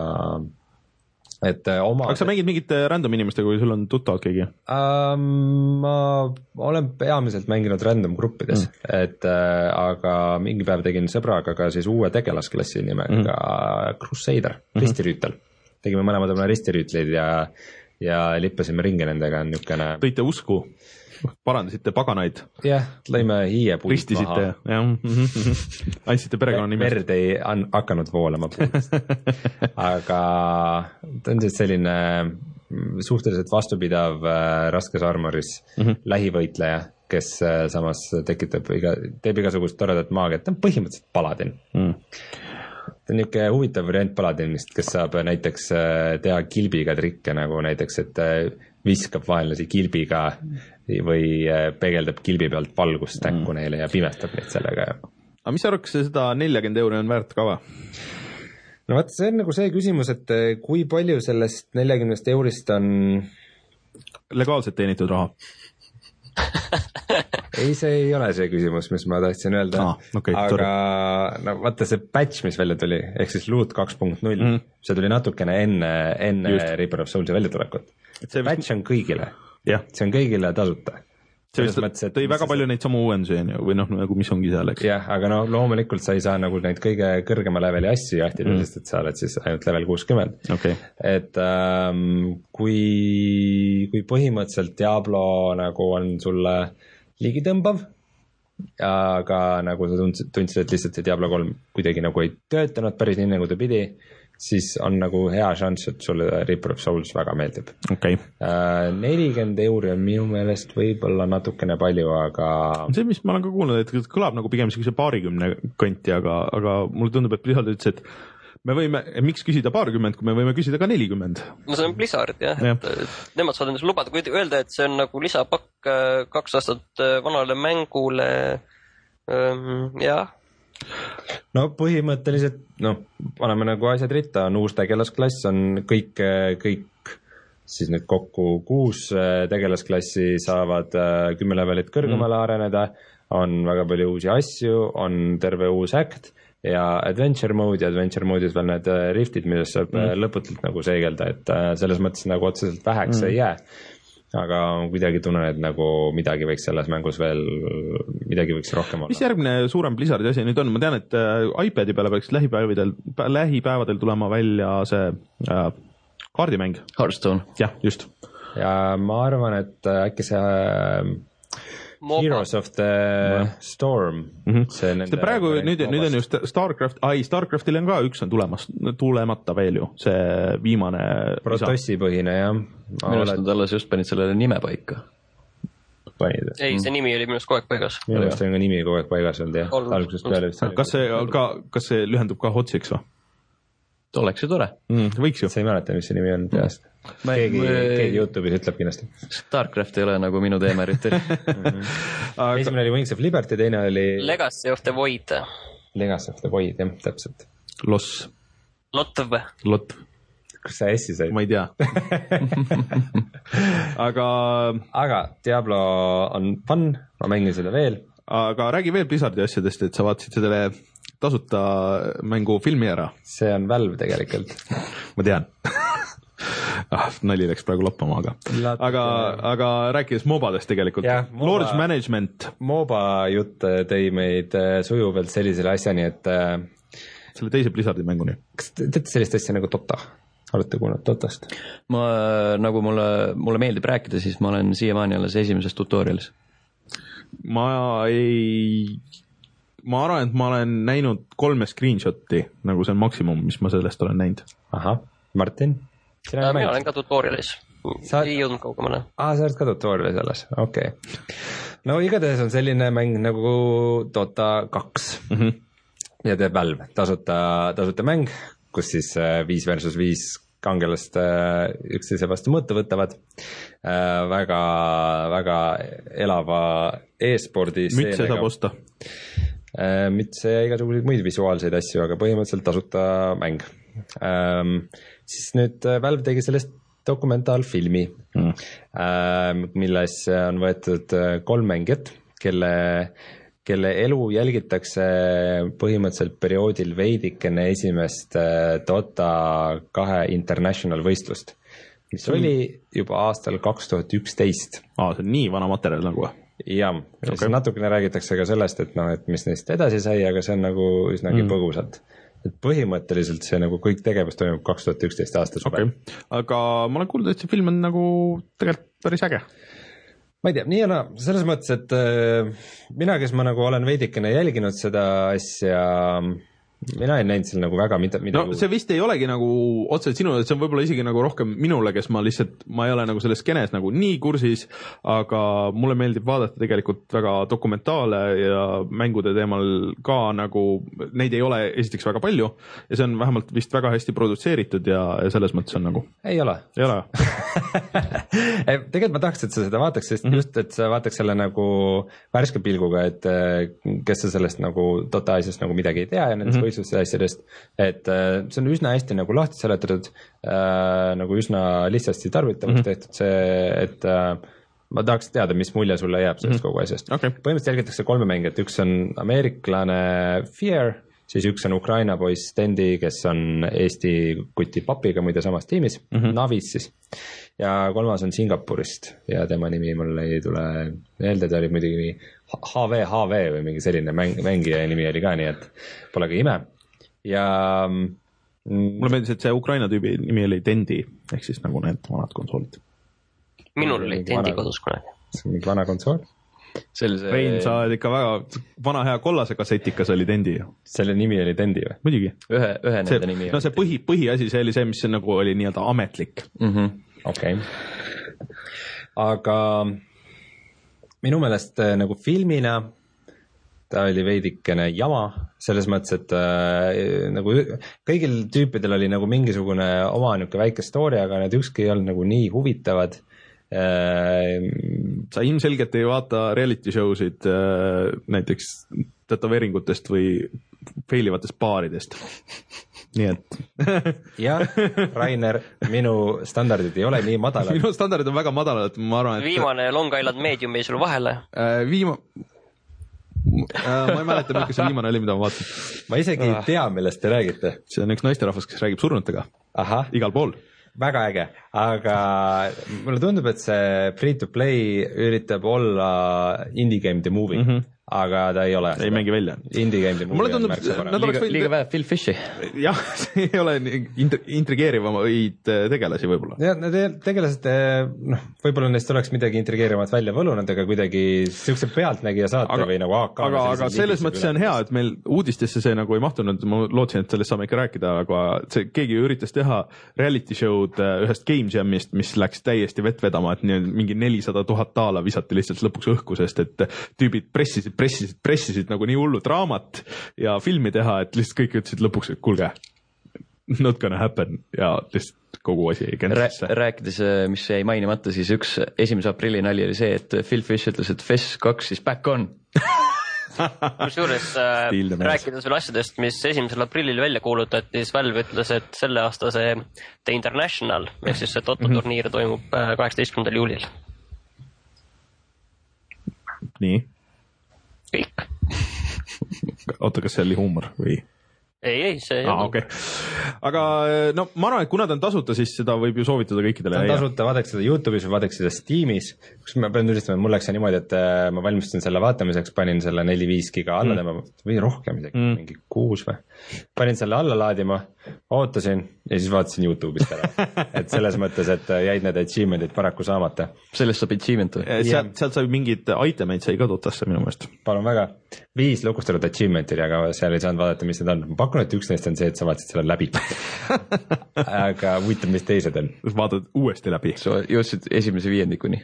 et äh, oma... Aga sa mängid mingit random inimestega, kui sul on tuttavad keegi? Ähm, ma olen peamiselt mänginud random gruppides, mm. et äh, aga mingi päev tegin sõbraga ka siis uue tegelasklassi nimega mm. Crusader, mm-hmm. ristirüütel. Tegime mõlemad oma ristirüütleid ja, ja lippasime ringi nendega niisugune... Tõite usku? Parandasite paganaid? Jah, lõime hiiepuid ristisite, maha. Jah, mm-hmm. Andsite perekonna nimest. Verd ei an- hakanud voolama puudest. Aga ta on siis selline suhteliselt vastupidav äh, raskes armoris mm-hmm. lähivõitleja, kes äh, samas tekitab iga, teeb igasugust toredat maagiat, ta on põhimõtteliselt paladin mm. ta on niisugune huvitav variant paladinist, kes saab näiteks äh, teha kilbiga trikke, nagu näiteks, et äh, viskab vaenlasi kilbiga või peegeldab kilbi pealt valgust näkku mm. neile ja pimestab neid sellega. Aga mis sa arvad, kas seda nelikümmend euri on väärt kava? No vaata, see on nagu see küsimus, et kui palju sellest nelikümmend eurist on legaalselt teenitud raha? ei, see ei ole see küsimus, mis ma tahtsin öelda ah, okay, aga sorry. No vaata see patch, mis välja tuli, ehk siis loot kaks punkt null mm. see tuli natukene enne, enne Reaper of Souls'i väljatulekut. See patch on kõigile, yeah. see on kõigile tasuta. See vist mõttes, tõi väga palju neid samu uuendusi või noh, nagu mis ongi seal, eks? jah, aga no loomulikult sa ei saa nagu neid kõige kõrgema leveli asju jahtida mm., sest et sa oled siis ainult level kuuskümmend okay. et ähm, kui, kui põhimõtteliselt Diablo nagu on sulle ligitõmbav, aga nagu sa tundsid, tundsid, et lihtsalt see Diablo kolm kuidagi nagu ei töötanud päris nii, nagu ta pidi, siis on nagu hea šanss, et sulle Reaper of Souls väga meeldib. Okay. nelikümmend euri on minu meelest võib-olla natukene palju, aga... see, mis ma olen ka kuulnud, et kõlab nagu pigem sellise paarikümne kanti, aga, aga mulle tundub, et Blizzard ütles, et me võime, miks küsida paarkümmend, kui me võime küsida ka nelikümmend? No see on Blizzard jah ja., et nemad saavad endast lubada, kui öelda, et see on nagu lisapakk kaks aastat vanale mängule, jah. No põhimõtteliselt, noh, paneme nagu asjad ritta, on uus tegelasklass, on kõik, kõik siis nüüd kokku kuus tegelasklassi saavad kümme levelit kõrgemale mm. areneda, on väga palju uusi asju, on terve uus act ja adventure mode ja adventure mode'is veel need riftid, millest saab mm. lõputult nagu seegelda, et selles mõttes nagu otseselt väheks mm. ei jää. Aga kuidagi tunnen, et nagu midagi võiks selles mängus veel, midagi võiks rohkem olla. Mis järgmine suurem Blizzardi asi nüüd on? Ma tean, et iPadi peale peaks lähipäevadel, lähipäevadel tulema välja see äh, kaardimäng. Hearthstone. Jah, just. Ja ma arvan, et äkki see äh, Moba. Heroes of the ja. Storm mm-hmm. see, see praegu, nüüd, nüüd on just Starcraft, ai, Starcraftil on ka üks on tulemas, tulemata veel ju, see viimane protossipõhine, jah. Minu arust nad alles just panid sellele nime paika. Panid? Ei, see nimi oli minu arust kogu aeg paigas. Minu arust on ka nimi kogu aeg paigas olnud, jah. Algusest peale vist. Kas see, ka, kas see lühendub ka Hotsiks või? Oleks ju tore mm,. Võiks ju. Sa ei mäleta, mis see nimi on peast. Keegi, keegi YouTube'is ütleb kindlasti. Starcraft ei ole nagu minu teema eriti. Aga... esimene oli Wings of Liberty, teine oli Legacy of the Void. Legacy of the Void, jah, täpselt. Loss. Lotv. Lot. Kus sa essi said? Ma ei tea. Aga Aga Diablo on fun, ma mängin seda veel. Aga räägi veel Blizzardi asjadest, et sa vaatasid selle tasuta mängu filmi ära. See on Valve tegelikult. Ma tean. ah, nali läks praegu lappama, aga Lat aga, aga rääkides MOBA-dest tegelikult. Ja, MOBA, Lords Management. MOBA jutt tõi meid sujuvalt sellisele asjani, et selle teise Blizzardi mänguni. Kas te teete sellist asja nagu Dota? Olete kuulnud Dotast? Ma, nagu mulle, mulle meeldib rääkida, siis ma olen siiamaani alles esimeses tutorialis. Ma ei... ma arvan, et ma olen näinud kolme screenshoti, nagu see on maksimum, mis ma sellest olen näinud. Ahah, Martin? Ja, mina olen ka tutorialis. Sa... ei jõudnud kaugemale. Ah, sa oled ka tutorialis alles, okei okay. No igatahes on selline mäng nagu Dota kaks mm -hmm. ja teeb Valve, tasuta, tasuta mäng, kus siis viis versus viis kangelast üksteise vastu mõõta võtavad. Väga, väga elava e-spordi mütse saab osta. Mütse ja igasuguseid muid visuaalseid asju, aga põhimõtteliselt tasuta mäng. Ähm, siis nüüd Valve tegi sellest dokumentaalfilmi mm., ähm, milles on võetud kolm mängijat, kelle, kelle elu jälgitakse põhimõtteliselt perioodil veidikene esimest Dota kahe International võistlust, mis mm. oli juba aastal kaks tuhat üksteist. Aa, see on nii vana materjal nagu? Jah, okay. Siis natukene räägitakse ka sellest, et, no, et mis neist edasi sai, aga see on nagu üsnagi mm. põgusalt. Et põhimõtteliselt see nagu kõik tegevus toimub kaks tuhat üksteist aasta suvel. Okay. Aga ma olen kuulnud, et see film on nagu tegelikult päris äge. Ma ei tea, nii ja naa, selles mõttes, et äh, mina, kes ma nagu olen veidikene jälginud seda asja, mina ei näinud seal nagu väga mida, mida no see vist ei olegi nagu otseselt sinu, et see on võib-olla isegi nagu rohkem minule, kes ma lihtsalt, ma ei ole nagu selles skenes nagu nii kursis, aga mulle meeldib vaadata tegelikult väga dokumentaale ja mängude teemal ka nagu, neid ei ole esiteks väga palju ja see on vähemalt vist väga hästi produtseeritud ja, ja selles mõttes on nagu ei ole, ei ole. Tegelikult ma tahaks, et sa seda vaataks, sest mm -hmm. just, et sa vaataks selle nagu värske pilguga, et kes sa sellest nagu Dota asjast nagu midagi ei tea ja nendest mm -hmm. võistluste asjadest, et see on üsna hästi nagu lahti seletatud, äh, nagu üsna lihtsasti tarvitavaks mm -hmm. tehtud see, et äh, ma tahaks teada, mis mulje sulle jääb sellest mm -hmm. kogu asjast. Okay. Põhimõtteliselt jälgitakse kolme mängijat, üks on ameeriklane Fear, siis üks on Ukraina poiss Stendi, kes on Eesti kuti papiga muide samas tiimis mm, -hmm. Navis siis, ja kolmas on Singapurist ja tema nimi mulle ei tule meelde, ta oli muidugi H V H V või mingi selline mäng, mängija nimi oli ka, nii et pole ka ime. Ja mm, mulle meeldis, et see Ukraina tüübi nimi oli Tendi, ehk siis nagu need vanad konsoolid. Minul oli Tendi kodus kunagi. See on mingi vana konsool? Sellise... Rein, sa oled ikka väga vana hea kollase kassetikas oli Tendi. Selle nimi oli Tendi või? Muidugi. Ühe, ühe nende nimi. No see põhi, põhiasi, see oli see, mis nagu oli nii-öelda ametlik. Mm -hmm. Okei okay. Aga minu meelest nagu filmina ta oli veidikene jama, selles mõttes, et äh, nagu kõigil tüüpidel oli nagu mingisugune oma niisugune väike story, aga need ükski ei olnud nagu nii huvitavad. Sa ilmselgelt ei vaata reality show'sid näiteks tätoveeringutest või failivatest baaridest. Nii et jah, Rainer, minu standardid ei ole nii madalad. Minu standardid on väga madalad, ma arvan, et viimane Long Island Medium jäi sul vahele. Viima... ma ei mäleta, milline see viimane oli, mida ma vaatasin. Ma isegi ei tea, millest te räägite. See on üks naisterahvas, kes räägib surnutega. Aha. Igal pool. Väga äge, aga mulle tundub, et see free to play üritab olla indie game the movie, mm -hmm. aga ta ei ole. Ei mängi välja. Indie game the movie tundub, on märksa parem. Liiga, või... liiga vähe Phil Fishi. jah, see ei ole int- intrigeerivamaid tegelasi võib-olla. Ja need tegelased, noh, võib-olla neist oleks midagi intrigeerivamat välja võlunud, aga kuidagi siukse pealtnägija saate aga, või nagu A K. Aga, aga selles mõttes see on hea, et meil uudistesse see nagu ei mahtunud, ma lootsin, et sellest saame ikka rääkida, aga see keegi üritas teha reality show'd ühest Game Jamist, mis läks täiesti vett vedama, et mingi nelisada tuhat daala visati lihtsalt lõpuks õhku, sest et tüübid pressisid, pressisid, pressisid nagu nii hullu draamat ja filmi teha, et lihtsalt kõik ütlesid lõpuks, et kuulge, not gonna happen ja lihtsalt kogu asi ei kentsasse. Rää, rääkides, mis jäi mainimata, siis üks esimese aprilli nali oli see, et Phil Fish ütles, et F E S kaks is back on. Kusjuures äh, rääkides veel asjadest, mis esimesel aprillil välja kuulutati, siis Valve ütles, et selle aasta see The International, ehk siis see Toto turniir toimub kaheksateistkümnendal juulil. Nii? Kõik. Oota, kas see oli huumor või? Ei, ei, see ei ah, okay. Aga no ma arvan, et kuna ta on tasuta, siis seda võib ju soovitada kõikidele. Ta on tasuta, vaadaks seda YouTube'is või vaadaks seda Steamis, kus ma pean ülistama, et mul läks see niimoodi, et ma valmistasin selle vaatamiseks, panin selle neli viis giga alla tema mm. või rohkem isegi, mm. mingi kuus või. Panin selle alla laadima, ootasin ja siis vaatasin YouTube'ist ära. Et selles mõttes, et jäid need achievement'id paraku saamata. Sellest saab achievement või? Sealt, sealt sai mingid itemeid sai ka totasse minu meelest. Palun väga. Viis lukustatud achievement'id, aga seal ei saanud vaadata, mis need on. Ma pakun, et üks neist on see, et sa vaatasid selle läbi. Aga huvitav, mis teised on. Vaatad uuesti läbi. So jõudsid esimese viiendikuni.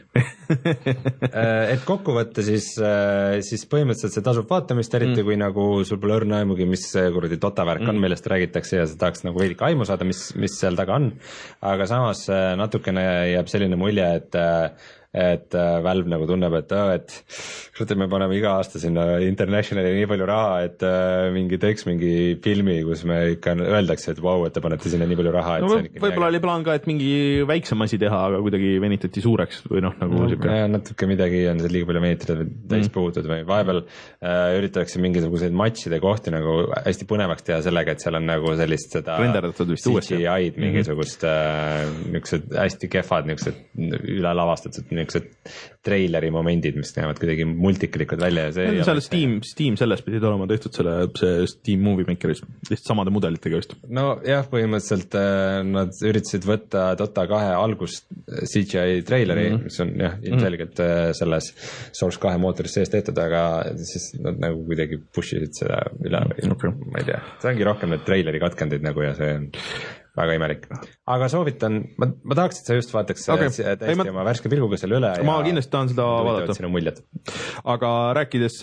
Et kokku võtta, siis, siis põhimõtteliselt see tasub vaatamist, eriti mm. kui nagu sul pole õrna aimugi, mis kuradi Dota värk on, mm. millest räägitakse ja sa tahaks nagu veidike aimu saada, mis, mis seal taga on. Aga samas natukene jääb selline mulje, et et Valve nagu tunneb, et, et me paneme iga aasta sinna Internationali nii palju raha, et mingi teeks mingi filmi, kus me ikka öeldakse, et vau, et te panete sinna nii palju raha. No, võib-olla oli plaan ka, et mingi väiksem asi teha, aga kuidagi venitati suureks või noh, nagu no, siuke. Natuke midagi on seal liiga palju meetrid või täis mm. puhutud või vahepeal äh, üritatakse mingisuguseid matšide kohti nagu hästi põnevaks teha sellega, et seal on nagu sellist seda C G I-d mingisugust äh, niisugused hästi kehvad, niisugused üle lavastatud niisugused treileri momendid, mis näevad kuidagi multiklikud välja ja see no, seal Steam, Steam selles pidid olema tehtud selle, see Steam Movie Makeris, lihtsalt samade mudelitega just. No jah, põhimõtteliselt äh, nad üritasid võtta Dota kahe algust C G I treileri, mm -hmm. mis on jah, ilmselgelt äh, selles Source kahe mootoris sees tehtud, aga siis nad nagu kuidagi push isid seda üle või okay. ma ei tea, see ongi rohkem need treileri katkendid nagu ja see on väga imelik. Aga soovitan, ma, ma tahaks, et sa just vaataks okay. täiesti ei, ma... oma värske pilguga selle üle. Ma kindlasti tahan seda vaadata. Aga rääkides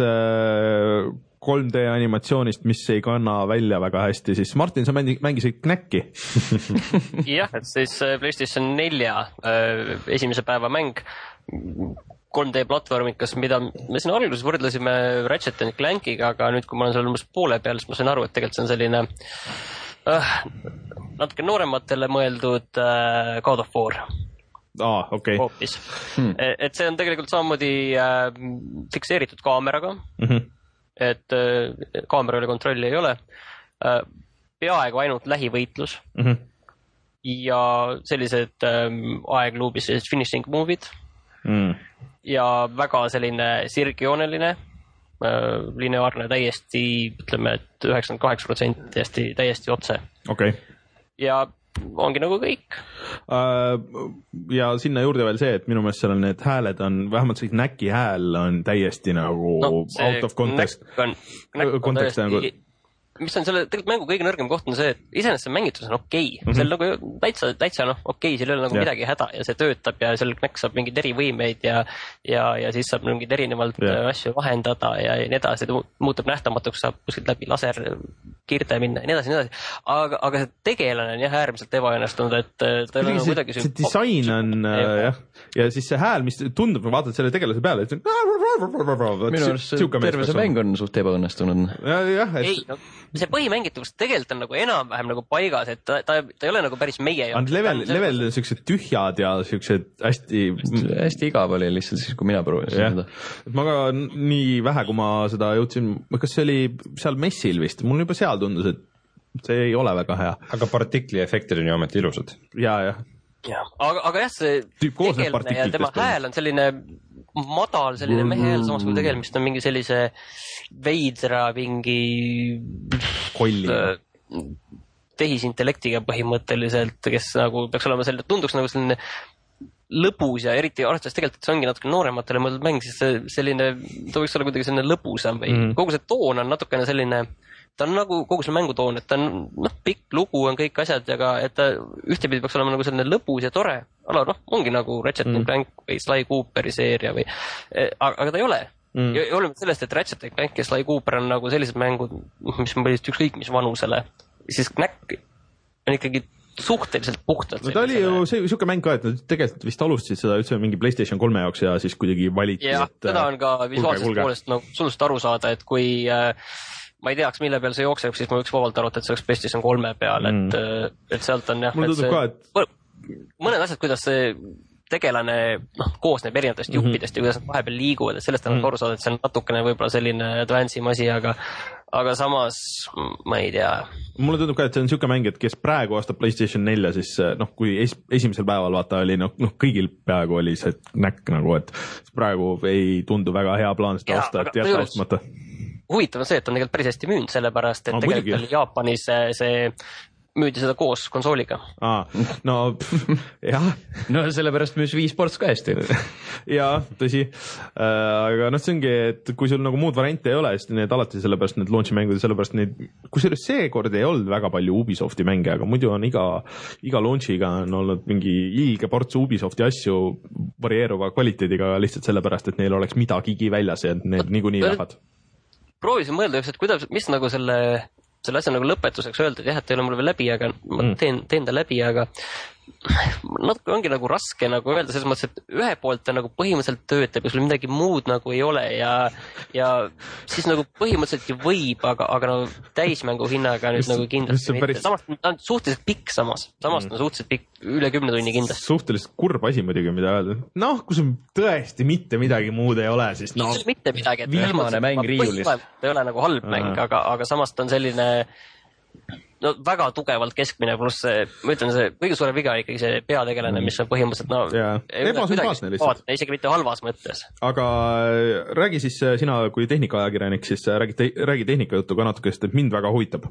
kolm D animatsioonist, mis ei kanna välja väga hästi, siis Martin, sa mängisid Knacki. jah, et siis PlayStation nelja esimese päeva mäng kolm D platvormikas, mida me siin alguses võrdlesime Ratchet and Clankiga, aga nüüd, kui ma olen seal umbes poole peal, siis ma sain aru, et tegelikult see on selline Uh, natuke noorematele mõeldud uh, God of War. Ah, okei. Okay. Hmm. Et see on tegelikult samamoodi uh, fikseeritud kaameraga, mm-hmm. et uh, kaamera üle kontrolli ei ole. Uh, peaaegu ainult lähivõitlus mm-hmm. ja sellised um, aegluubis, sellised finishing move'id mm. ja väga selline sirgjooneline lineaarne täiesti, ütleme, et üheksakümmend kaheksa protsenti täiesti, täiesti otse. Okei. Okay. Ja ongi nagu kõik. Ja sinna juurde veel see, et minu meelest seal on need hääled on, vähemalt see Knacki hääl on täiesti nagu no, out of context. Knack on, Knack on täiesti, nagu... mis on selle tegelikult mängu kõige nõrgem koht on see, et iseenesest see mängitus on okei okay. mm. -hmm. seal nagu täitsa, täitsa noh, okei okay,, seal ei ole nagu yeah. midagi häda ja see töötab ja seal Knack saab mingeid erivõimeid ja, ja, ja siis saab mingeid erinevalt yeah. asju vahendada ja, ja nii edasi, ta muutub nähtamatuks, saab kuskilt läbi laser kirde minna ja nii edasi, nii edasi. Aga, aga see tegelane on jah äärmiselt ebaõnnestunud, et ta ei ole nagu kuidagi see disain on äh, jah, ja siis see hääl, mis tundub, ma vaatan selle tegelase peale, et minu arust terve see mäng on suht ebaõnnestunud. jah, et ei, no, see põhimängitavus tegelikult on nagu enam-vähem nagu paigas, et ta, ta, ta ei ole nagu päris meie on level, level siuksed tühjad ja siuksed hästi hästi igav oli lihtsalt siis, kui mina proovisin seda. Ma ka nii vähe, kui ma seda jõudsin, kas see oli seal messil vist, mul juba seal tundus, et see ei ole väga hea. Aga partikli efektid on ju ometi ilusad. Ja, jah. Ja, aga, aga jah, see tegelane ja tema hääl on selline madal, selline mehe hääl, samas kui tegelmist on mingi sellise veidra mingi kolli tehisintellektiga põhimõtteliselt, kes nagu peaks olema selline, tunduks nagu selline lõbus ja eriti arvestades tegelikult, et see ongi natuke noorematele mõeldud mäng, siis see selline, ta võiks olla kuidagi selline lõbusam või mm. kogu see toon on natukene selline, ta on nagu kogu see mängutoon, et ta on noh, pikk lugu on kõik asjad, aga et ta ühtepidi peaks olema nagu selline lõbus ja tore, ala noh, ongi nagu Ratchet and mm. Clank või Sly Cooperi seeria või, aga ta ei ole. Mm. Ja oleme sellest, et Ratchet and Clank ja Sly Cooper on nagu sellised mängud, mis on põhiliselt ükskõik mis vanusele, siis Knack on ikkagi suhteliselt puhtalt. No ta oli ju see, siuke mäng ka, et nad tegelikult vist alustasid seda üldse mingi PlayStation kolme jaoks ja siis kuidagi valiti. Ja seda on ka visuaalsest poolest nagu sullust aru saada, et kui äh, ma ei teaks, mille peal see jookseb, siis ma võiks vabalt arvata, et see oleks PlayStation kolme peal, et, mm. et sealt on jah, et see, ka, et... mõned asjad, kuidas see tegelane noh, koosneb erinevatest mm -hmm. juppidest ja kuidas nad vahepeal liiguvad, et sellest on mm -hmm. aru saada, et see on natukene võib-olla selline advance'im asi, aga aga samas ma ei tea. Mulle tundub ka, et see on siuke mäng, et kes praegu ostab PlayStation nelja, siis noh, kui es, esimesel päeval vaata oli noh, noh kõigil peaaegu oli see Knack nagu, et praegu ei tundu väga hea plaan seda ja, osta, et jätta ostmata. Huvitav on see, et on tegelikult päris hästi müünud, sellepärast, et no, tegelikult oli Jaapanis see, see müüdi seda koos konsooliga. Aa, no jah. No sellepärast müüs viis ports ka hästi. Jaa, tõsi. Aga noh, see ongi, et kui sul nagu muud variante ei ole, siis need alati sellepärast need launchi mängud ja sellepärast neid, kusjuures seekord ei olnud väga palju Ubisofti mänge, aga muidu on iga, iga launchiga on olnud mingi ilge ports Ubisofti asju varieeruva kvaliteediga lihtsalt sellepärast, et neil oleks midagigi väljas ja need niikuinii lähevad. Proovisin mõelda üks, et kuidas, mis nagu selle selle asja nagu lõpetuseks öelda, et jah, et ei ole mul veel läbi, aga ma teen, teen ta läbi, aga natuke ongi nagu raske nagu öelda selles mõttes, et ühe poolt ta nagu põhimõtteliselt töötab ja sul midagi muud nagu ei ole ja, ja siis nagu põhimõtteliselt ju võib, aga, aga no täismängu hinnaga nüüd nagu kindlasti mitte. Päris... Samas ta on suhteliselt pikk samas, samas ta on suhteliselt pikk, üle kümne tunni kindlasti. Suhteliselt kurb asi muidugi, mida öelda. Noh, kui sul tõesti mitte midagi muud ei ole, siis noh. Mitte midagi. Viimane mäng riiulis. Ta ei ole nagu halb mäng, aga, aga samas ta on selline no väga tugevalt keskmine, pluss see, ma ütlen, see kõige suurem viga ikkagi see peategelane, mis on põhimõtteliselt no, ebasümpaatne lihtsalt. Isegi mitte halvas mõttes. Aga räägi siis sina kui tehnikaajakirjanik, siis räägi, te, räägi tehnikajuttu ka natuke, sest et mind väga huvitab.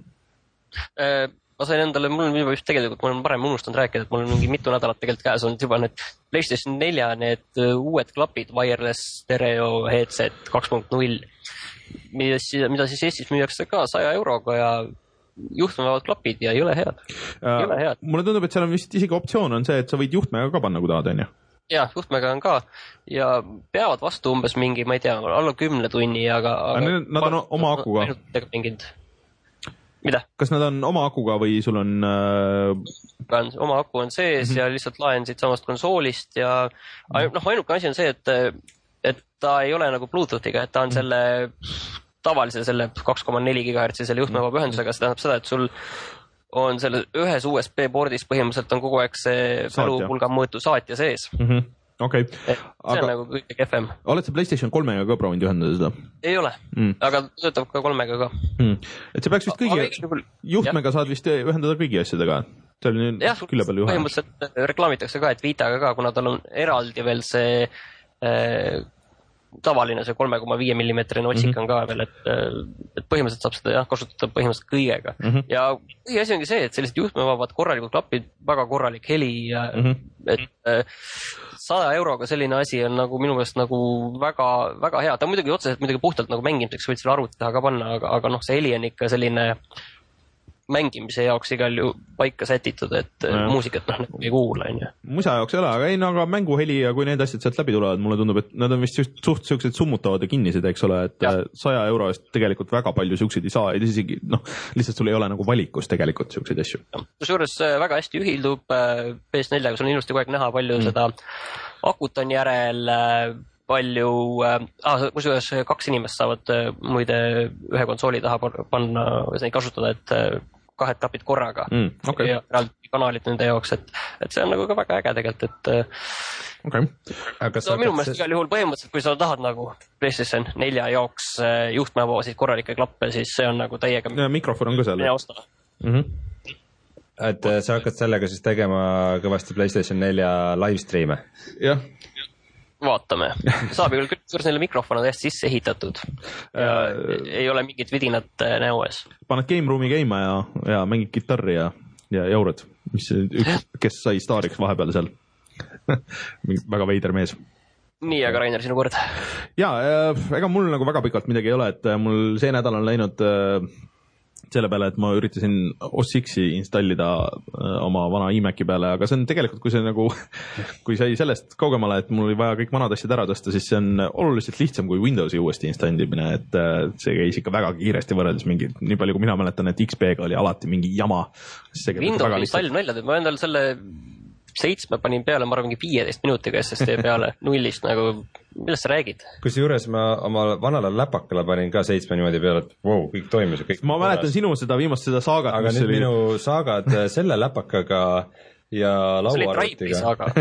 Ma sain endale, mul on juba just tegelikult, mul on parem unustanud rääkida, et mul on mingi mitu nädalat tegelikult käes olnud juba need PlayStation nelja, need uued klapid, wireless stereo headset kaks punkt null, mida siis, mida siis Eestis müüakse ka saja euroga ja juhtmevad klapid ja ei ole head. Ei ole head. Mulle tundub, et seal on vist isegi optsioon on see, et sa võid juhtmega ka panna, kui tahad, on ju? Jah, juhtmega on ka ja peavad vastu umbes mingi, ma ei tea, alla kümne tunni, aga... aga nad on oma akuga? Mingid... Mida? Kas nad on oma akuga või sul on... Äh... Oma aku on sees mm -hmm. ja lihtsalt laen siit samast konsoolist ja noh, ainuke asi on see, et, et ta ei ole nagu Bluetoothiga, et ta on mm -hmm. selle... tavalise selle kaks koma neli gigahertsi selle juhtmevaba ühendusega, see tähendab seda, et sul on selle ühes U S B boardis põhimõtteliselt on kogu aeg see valupulga mõõtu saatja sees. Mm -hmm. Okay. See aga... on nagu kõige kehvem. Oled sa PlayStation kolmega ka proovinud ühendada seda? Ei ole, mm. aga töötab ka kolmega ka. Mm. Et see peaks vist kõigi, aga... juhtmega ja. Saad vist ühendada kõigi asjadega? Jah, põhimõtteliselt reklaamitakse ka, et Vitaga ka, kuna tal on eraldi veel see äh, tavaline see kolme koma viie millimeetrine otsik on ka veel, et, et põhimõtteliselt saab seda jah, kasutada põhimõtteliselt kõigega. Mm -hmm. Ja põhiasi ongi see, et sellised juhtmevabad korralikud klapid, väga korralik heli ja mm -hmm. et sada euroga selline asi on nagu minu meelest nagu väga, väga hea. Ta on muidugi otseselt muidugi puhtalt nagu mängimiseks võid selle arvuti taha ka panna, aga, aga noh, see heli on ikka selline mängimise jaoks igal ju paika sätitud, et ja. muusikat noh nagu ei kuula, on ju. Musa jaoks ei ole, aga ei no aga mänguheli ja kui need asjad sealt läbi tulevad, mulle tundub, et nad on vist just suht siuksed summutavad ja kinnised, eks ole, et saja euro eest tegelikult väga palju siukseid ei saa, isegi noh, lihtsalt sul ei ole nagu valikus tegelikult siukseid asju. Kusjuures väga hästi ühildub P S neljaga, sul on ilusti kogu aeg näha palju mm. seda akut on järel, palju ah,, kusjuures kaks inimest saavad muide ühe konsooli taha panna, neid kasutada, et kahed klapid korraga mm, okay. ja eraldi kanalid nende jaoks, et, et see on nagu ka väga äge tegelikult, et okay. Aga no, minu meelest igal juhul põhimõtteliselt, kui sa tahad nagu PlayStation nelja jaoks juhtmevabasid korralikke klappe, siis see on nagu täiega ja mikrofon on ka seal mm -hmm. et sa hakkad sellega siis tegema kõvasti PlayStation nelja livestreame jah vaatame, saab ju küll, kuidas neile mikrofon on täiesti sisse ehitatud ja äh, ei ole mingit vidinat näo ees. Paned game room'i käima ja, ja mängid kitarri ja, ja jaurad, mis üks, kes sai staariks vahepeal seal väga veider mees. Nii, aga Rainer, sinu kord? Jaa, ega mul nagu väga pikalt midagi ei ole, et mul see nädal on läinud selle peale, et ma üritasin O S X-i installida oma vana iMaci peale, aga see on tegelikult, kui see nagu, kui sai sellest kaugemale, et mul oli vaja kõik vanad asjad ära tõsta, siis see on oluliselt lihtsam kui Windowsi uuesti installimine, et see käis ikka väga kiiresti võrreldes mingi, nii palju kui mina mäletan, et X P-ga oli alati mingi jama. Windowsi installib välja, et ma endal selle seitsme panin peale, ma arvan, mingi viieteist minutiga S S D peale nullist, nagu millest sa räägid? Kusjuures ma oma vanale läpakale panin ka seitsme niimoodi peale, et wow, kõik toimis. Kõik ma mäletan korras. Sinu seda viimast seda saagat. Aga nüüd oli... minu saagad selle läpakaga ja lauaarvutiga.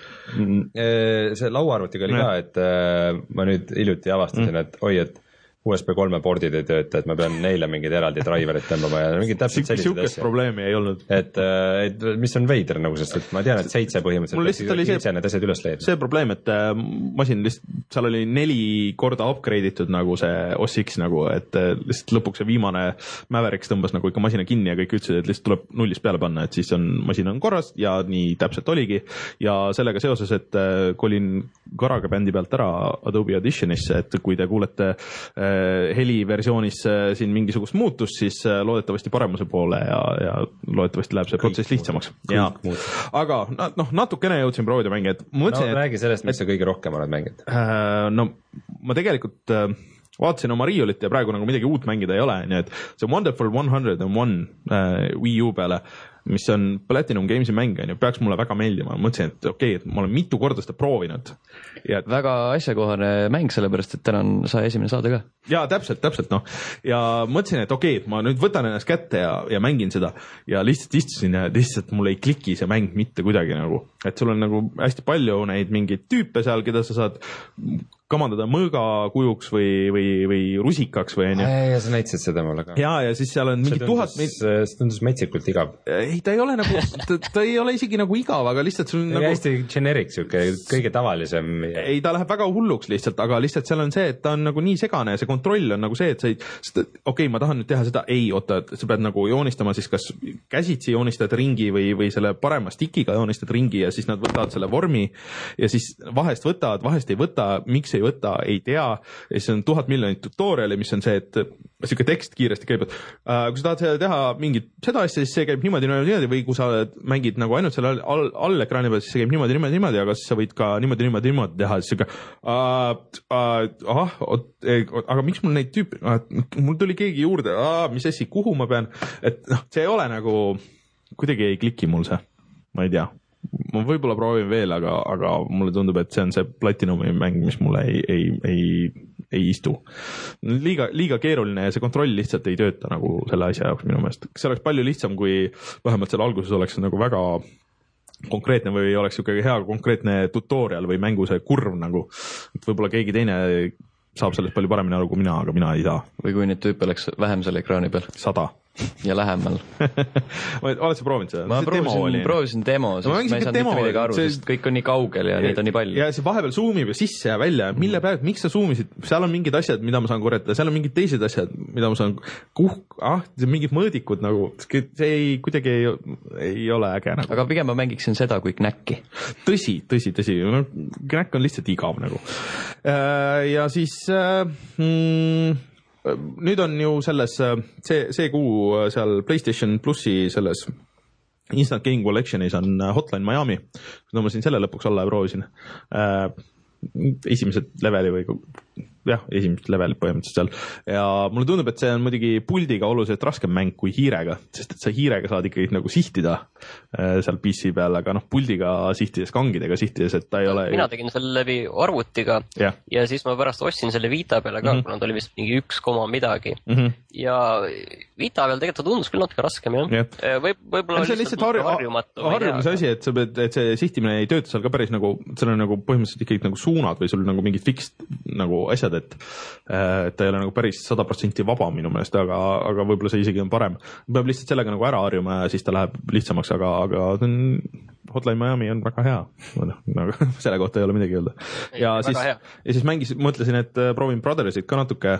see lauaarvutiga oli ja. ka, et ma nüüd hiljuti avastasin, et oi, et U S B kolme pordid ei tööta, et ma pean neile mingid eraldi driverid tõmbama ja mingid täpselt sellised asjad. Probleemi ei olnud. Et, et mis on veider nagu, sest et ma tean, et seitse põhimõtteliselt ise need asjad üles leidnud. See probleem, et masin lihtsalt, seal oli neli korda upgrade itud nagu see O S X nagu, et lihtsalt lõpuks see viimane Mavericks tõmbas nagu ikka masina kinni ja kõik ütlesid, et lihtsalt tuleb nullist peale panna, et siis on masin on korras ja nii täpselt oligi. Ja sellega seoses, et kolin Garage bändi pealt ära Adobe Auditionisse, et kui te kuulete heliversioonis siin mingisugust muutust, siis loodetavasti paremuse poole ja, ja loodetavasti läheb see kõik protsess lihtsamaks. Ja. Aga noh, natukene jõudsin proovida mänge, et mõtlesin, no, räägi sellest, mis sa kõige rohkem oled mänginud. No ma tegelikult vaatasin oma riiulit ja praegu nagu midagi uut mängida ei ole, nii et see Wonderful one oh one äh, Wii U peale, mis on Platinum Games'i mäng, peaks mulle väga meeldima. Ma mõtlesin, et okei, et ma olen mitu korda seda proovinud. Ja, et... väga asjakohane mäng, sellepärast, et täna on saja esimene saade ka. Jaa, täpselt, täpselt, noh. Ja mõtlesin, et okei, et ma nüüd võtan ennast kätte ja, ja mängin seda ja lihtsalt istusin ja lihtsalt mul ei kliki see mäng mitte kuidagi nagu. Et sul on nagu hästi palju neid mingeid tüüpe seal, keda sa saad kamandada mõõga kujuks või, või, või rusikaks või enne. Ja sa näitasid seda mulle ka. Ja, ja siis seal on mingi tuhat... See tundus metsikult igav. Ei, ta ei ole nagu, ta, ta ei ole isegi nagu igav, aga lihtsalt sul nagu... hästi generic, siuke kõige tavalisem. Ei, ta läheb väga hulluks lihtsalt, aga lihtsalt seal on see, et ta on nagu nii segane ja see kontroll on nagu see, et sa ei... okei, okay, ma tahan nüüd teha seda, ei, oota, sa pead nagu joonistama siis kas käsitsi joonistad ringi või, või selle parema stikiga joonistad ringi ja siis nad võtavad selle vormi ja siis vahest võtavad, vahest ei võta, miks ei võta, ei tea, ja siis on tuhat miljonit tutoriali, mis on see, et siuke tekst kiiresti käib, et äh, kui sa tahad teha mingit seda asja, siis see käib niimoodi, niimoodi, või kui sa mängid nagu ainult selle all, all ekraani peal, siis see käib niimoodi, niimoodi, niimoodi, aga siis sa võid ka niimoodi, niimoodi, niimoodi teha, siis siuke äh, äh, ah, aga miks mul neid tüüpe, mul tuli keegi juurde, ah, mis assi, kuhu ma pean, et noh, see ei ole nagu, kuidagi ei kliki mul see, ma ei tea. Ma võib-olla proovin veel, aga, aga mulle tundub, et see on see Platinumi mäng, mis mulle ei, ei, ei, ei istu. Liiga, liiga keeruline ja see kontroll lihtsalt ei tööta nagu selle asja jaoks minu meelest. See oleks palju lihtsam, kui vähemalt seal alguses oleks nagu väga konkreetne või oleks siuke hea konkreetne tutorial või mängu see kurv nagu, et võib-olla keegi teine saab sellest palju paremini aru kui mina, aga mina ei saa. Või kui neid tüüpe oleks vähem selle ekraani peal? Sada. ja lähemal. oled sa proovinud seda? Ma proovisin, proovisin demo, sest ma, ma ei saanud mitte midagi aru, see... sest kõik on nii kaugel ja, ja neid on nii palju. Ja see vahepeal zoomib ja sisse ja välja, mille pealt, miks sa zoomisid, seal on mingid asjad, mida ma saan korjata, seal on mingid teised asjad, mida ma saan kuh-, ah, mingid mõõdikud nagu, see ei, kuidagi ei, ei ole äge nagu. Aga pigem ma mängiksin seda kui Knacki. Tõsi, tõsi, tõsi, no, Knack on lihtsalt igav nagu. Ja siis... Mm, nüüd on ju selles, see, see kuu seal PlayStation Plussi selles Instant Game Collectionis on Hotline Miami, no ma siin selle lõpuks alla ja proovisin äh, esimesed leveli või jah, esimesed levelid põhimõtteliselt seal ja mulle tundub, et see on muidugi puldiga oluliselt raskem mäng kui hiirega, sest et sa hiirega saad ikkagi nagu sihtida äh, seal P C peal, aga noh, puldiga sihtides, kangidega sihtides, et ta ei ole mina tegin selle läbi arvutiga ja, ja siis ma pärast ostsin selle Vita peale ka, mm -hmm. kuna ta oli vist mingi üks koma midagi mm -hmm. ja Vita peal tegelikult ta tundus küll natuke raskem jah ja. Võib, võib-olla see on lihtsalt har harjumatu harjumise asi, et sa pead, et see sihtimine ei tööta seal ka päris nagu, seal on nagu põhimõtteliselt ikkagi nagu suunad või sul nagu mingid fixed nagu asjad, et et ta ei ole nagu päris sada protsenti vaba minu meelest, aga, aga võib-olla see isegi on parem. Peab lihtsalt sellega nagu ära harjuma ja siis ta läheb lihtsamaks, aga, aga Hotline Miami on väga hea. Nagu, selle kohta ei ole midagi öelda. Ja ei, siis, ja siis mängis, mõtlesin, et proovin Brothersit ka natuke.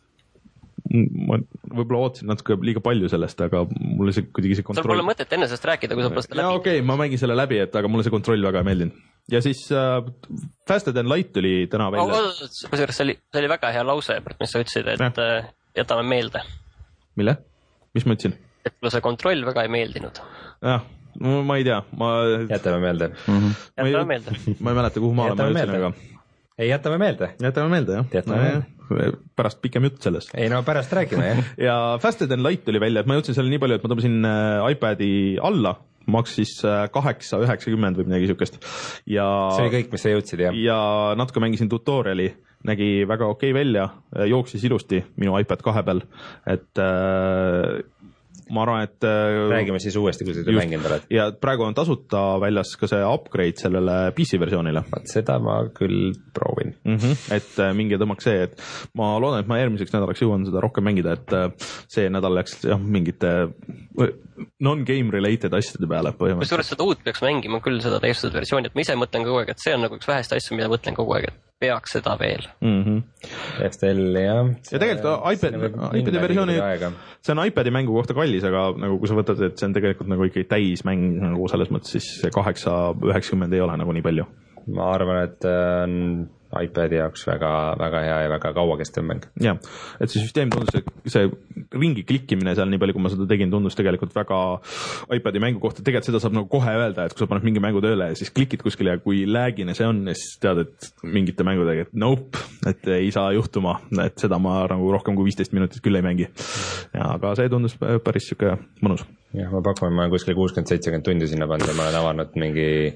Ma võib-olla ootasin natuke liiga palju sellest, aga mulle see kuidagi see kontroll... Sul pole mõtet enne sellest rääkida, kui sa pole seda läbi. Ja okei, okay, ma mängin selle läbi, et aga mulle see kontroll väga ei meeldinud. Ja siis uh, Faster Than Light tuli täna välja. Oh, kusjuures see oli, see oli väga hea lause, mis sa ütlesid, et ja. Jätame meelde. Mille? Mis ma ütlesin? Et mulle see kontroll väga ei meeldinud. Jah, ma ei tea. Ma... Jätame meelde. Mm -hmm. Jätame ma meelde. Ma ei mäleta, kuhu maale ma ütlesin, aga... Ei, jätame meelde. Jätame meelde, jah. Jätame meelde. Pärast pikem jutt sellest. Ei, no pärast räägime, jah. Ja Faster Than Light tuli välja, et ma jõudsin selle nii palju, et ma tõmbasin iPadi alla, maksis kaheksa üheksakümmend või midagi siukest. Ja see oli kõik, mis sa jõudsid, jah? Ja natuke mängisin tutoriali, nägi väga okei okay välja, jooksis ilusti minu iPad kahe peal, et äh, ma arvan, et räägime siis uuesti, kui sa seda mänginud oled. Ja praegu on tasuta väljas ka see upgrade sellele P C versioonile. Vaat seda ma küll proovin. Mm -hmm. Et mingi tõmmaks see, et ma loodan, et ma järgmiseks nädalaks jõuan seda rohkem mängida, et see nädal läks jah, mingite non-game related asjade peale põhimõtteliselt. Kusjuures seda uut peaks mängima küll seda täiestatud versiooni, et ma ise mõtlen kogu aeg, et see on nagu üks vähest asju, mida mõtlen kogu aeg, et peaks seda veel. Mm -hmm. Eks teil jah. Ja tegelikult iPad, iPadi versiooni, see on iPadi mängu kohta kallis, aga nagu kui sa võtad, et see on tegelikult nagu ikkagi täismäng nagu selles mõttes, siis see kaheksa üheksakümmend ei ole nagu nii palju. Ma arvan, et on iPadi jaoks väga, väga hea ja väga kauakestev mäng. Jah, et see süsteem tundus, see ringi klikkimine seal nii palju, kui ma seda tegin, tundus tegelikult väga iPadi mängu kohta. Tegelikult seda saab nagu kohe öelda, et kui sa paned mingi mängu tööle ja siis klikid kuskile ja kui läägine see on, siis tead, et mingite mängudega, et nope, et ei saa juhtuma, et seda ma nagu rohkem kui viisteist minutit küll ei mängi. Ja, aga see tundus päris siuke mõnus. Jah, ma pakun, ma olen kuskil kuuskümmend seitsekümmend tundi sinna pannud ja ma olen avanud mingi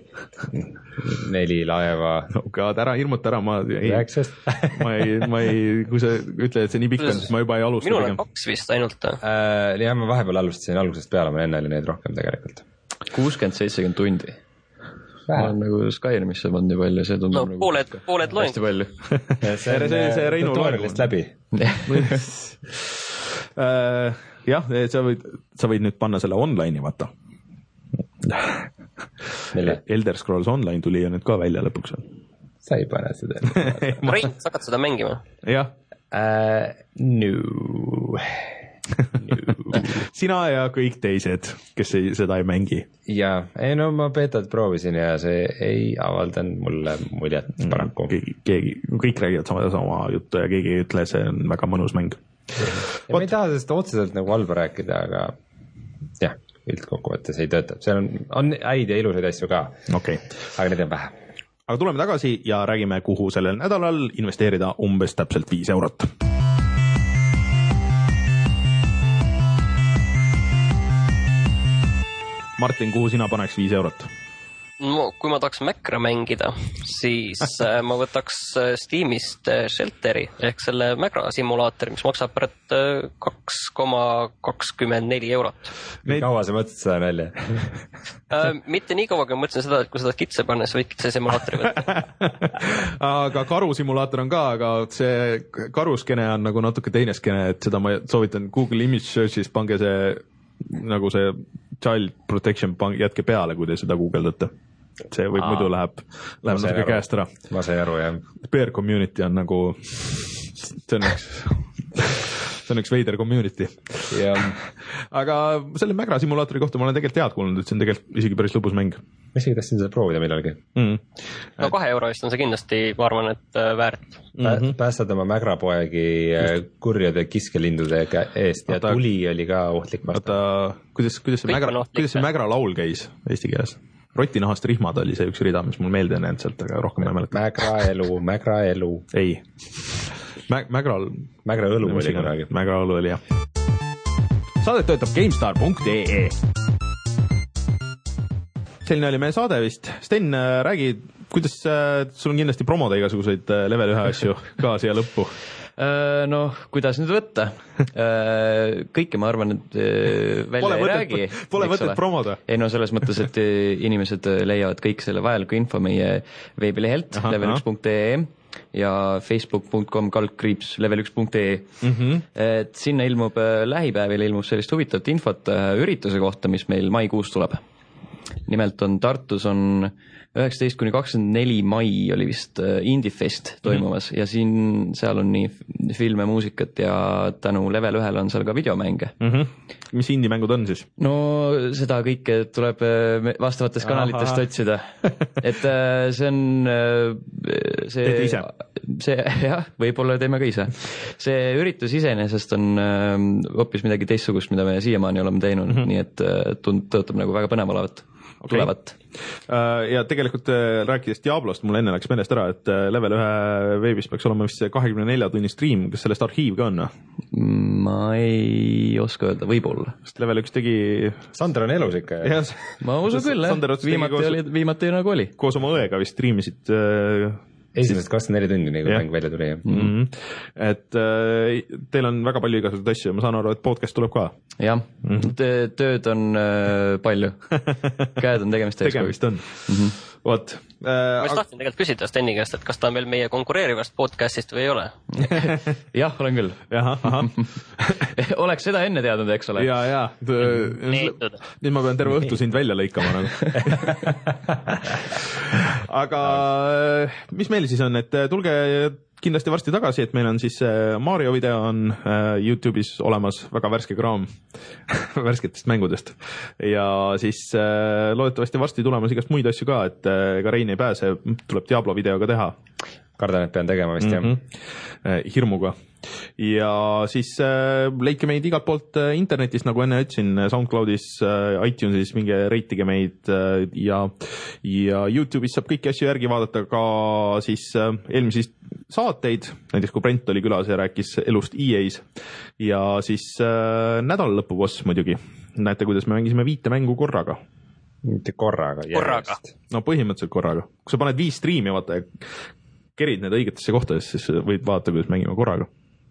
neli laeva. No God, ära hirmuta ära, ma ei, ma ei, ma ei, kui sa ütled, et see nii pikk on, siis ma juba ei alusta. Minul on kaks vist ainult. Äh, jah, ma vahepeal alustasin algusest peale, ma enne oli neid rohkem tegelikult. kuuskümmend seitsekümmend tundi. Ma olen nagu Skyrimisse pannud nii palju, see tundub no, nagu pooled, pooled loeng. Hästi palju. see on see, see Reinu tutorialist läbi. Jah, sa võid, sa võid nüüd panna selle online'i, vaata. Elder Scrolls Online tuli ja nüüd ka välja lõpuks. Sa ei pane seda. Rein, sa hakkad seda mängima? Jah. Uh, no. no. Sina ja kõik teised, kes ei, seda ei mängi. Jaa, ei no ma betat proovisin ja see ei avaldanud mulle muljet paraku. Keegi, keegi, kõik räägivad sama, sama juttu ja keegi ei ütle, see on väga mõnus mäng. Ja ma ei taha sellest otseselt nagu halba rääkida, aga jah, üldkokkuvõttes ei tööta. Seal on, on häid ja ilusaid asju ka, okay. Aga neid on vähe. Aga tuleme tagasi ja räägime, kuhu sellel nädalal investeerida umbes täpselt viis eurot. Martin, kuhu sina paneks viis eurot? no kui ma tahaks Macra mängida, siis ma võtaks Steamist Shelteri ehk selle Macra simulaatori, mis maksab pärast kaks koma kakskümmend neli eurot. Neid... kaua sa mõtlesid seda välja? Mitte nii kaua, kui ma mõtlesin seda, et kui seda kitse panna, siis võid kitse simulaatori võtta. Aga karu simulaator on ka, aga see karuskene on nagu natuke teine skene, et seda ma soovitan Google Image Search'is pange see nagu see child protection pang, jätke peale, kui te seda guugeldate. See võib Aa, muidu läheb, läheb natuke aru. Käest ära. Ma sai aru, jah. Bear community on nagu, see on üks, see on üks veider community. Ja. Aga selle Mägra simulaatori kohta ma olen tegelikult head kuulnud, et see on tegelikult isegi päris lõbus mäng. Ma isegi tahtsin seda proovida millalgi. Mm. No kahe euro eest on see kindlasti, ma arvan, et väärt. Mm-hmm. Päästad oma Mägra poegi kurjade kiskelindude eest ja Ata, tuli oli ka ohtlik vasta. Oota, kuidas, kuidas see, Mägra, kuidas see Mägra laul käis eesti keeles? Rotinahast rihmad oli see üks rida, mis mul meelde on jäänud sealt, aga rohkem ei mäleta. Mägra elu, Mägra elu. Ei. Mä, Mägral... Mägra õlu oli kunagi. Mägra õlu oli, jah. Saadet töötab GameStar punkt ee. Selline oli meie saade vist. Sten, räägi, kuidas sul on kindlasti promoda igasuguseid level ühe asju ka siia lõppu? Noh, kuidas nüüd võtta? Kõike ma arvan, et välja pole ei võtet, räägi. Pole võtet promoda. Ei no selles mõttes, et inimesed leiavad kõik selle vajaliku info meie veebilehelt level üks punkt ee ja facebook punkt com kaldkriips level üks punkt ee. Mm-hmm. Et sinna ilmub lähipäevil ilmub sellist huvitavat infot ürituse kohta, mis meil maikuus tuleb. Nimelt on Tartus on üheksateist kuni kakskümmend neli mai oli vist Indiefest toimumas mm-hmm. ja siin, seal on nii filme, muusikat ja tänu level ühele on seal ka videomänge. Mm-hmm. Mis indie-mängud on siis? No seda kõike tuleb vastavatest kanalitest Aha. otsida. Et see on see, teete ise? See, jah, võib-olla teeme ka ise. See üritus iseenesest on hoopis midagi teistsugust, mida me siiamaani oleme teinud, mm-hmm. nii et tund, tõotab nagu väga põnev olevat. Okay. Tulevat. Ja tegelikult rääkides Diablost, mul enne läks meelest ära, et level ühe veebis peaks olema vist see kahekümne nelja tunni stream, kas sellest arhiiv ka on? Ma ei oska öelda, võib-olla. Sest level üks tegi... Sander on elus ikka. Ja... Ma usun küll, viimati, koos... oli, viimati nagu oli. Koos oma õega vist streamisid... Esimesest kakskümmend neli tundi, nagu mäng välja tuli. Mm-hmm. Et äh, teil on väga palju igasuguseid asju, ma saan aru, et podcast tuleb ka. Jah, mm-hmm. tööd on äh, palju. Käed on tegemist. Tegemist on. Mm-hmm. Vot. Äh, ma just tahtsin tegelikult küsida Steni käest, et kas ta on veel meie konkureerivast podcastist või ei ole? Jah, olen küll. Jaha, aha. Oleks seda enne teadnud, eks ole? Ja, ja. Nüüd ma pean terve õhtu sind välja lõikama. Nagu. Aga mis meil siis on, et tulge kindlasti varsti tagasi, et meil on siis Mario video on YouTube'is olemas, väga värske kraam värsketest mängudest ja siis loodetavasti varsti tulemas igast muid asju ka, et ka Rein ei pääse, tuleb Diablo videoga teha. Kardan, et pean tegema vist, jah. Mm-hmm. Hirmuga. Ja siis äh, leike meid igalt poolt äh, internetis, nagu enne ütlesin, SoundCloudis, äh, iTunesis, minge reitige meid äh, ja, ja YouTube'is saab kõiki asju järgi vaadata, ka siis äh, eelmisist saateid, näiteks kui Brent oli külas ja rääkis elust E A-s ja siis äh, nädalalõpuboss muidugi. Näete, kuidas me mängisime viite mängu korraga. Mitte korraga. Korraga. No põhimõtteliselt korraga. Kui sa paned viis striimi, vaata, kerid need õigetesse kohtadesse, siis võid vaadata, kuidas mängime korraga.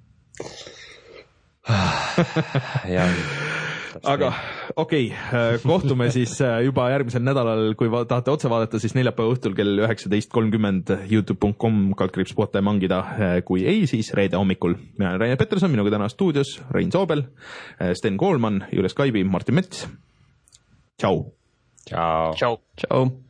ja, aga okei okay,, kohtume siis juba järgmisel nädalal, kui va- tahate otse vaadata, siis neljapäeva õhtul kell üheksateist kolmkümmend youtube punkt com kaldkriips puhata ja mangida, kui ei, siis reede hommikul. Mina olen Rainer Peterson, minuga täna stuudios Rein Soobel, Sten Koolman, Jules Kaibi, Martin Mets. Tšau. Tšau. Tšau. Tšau.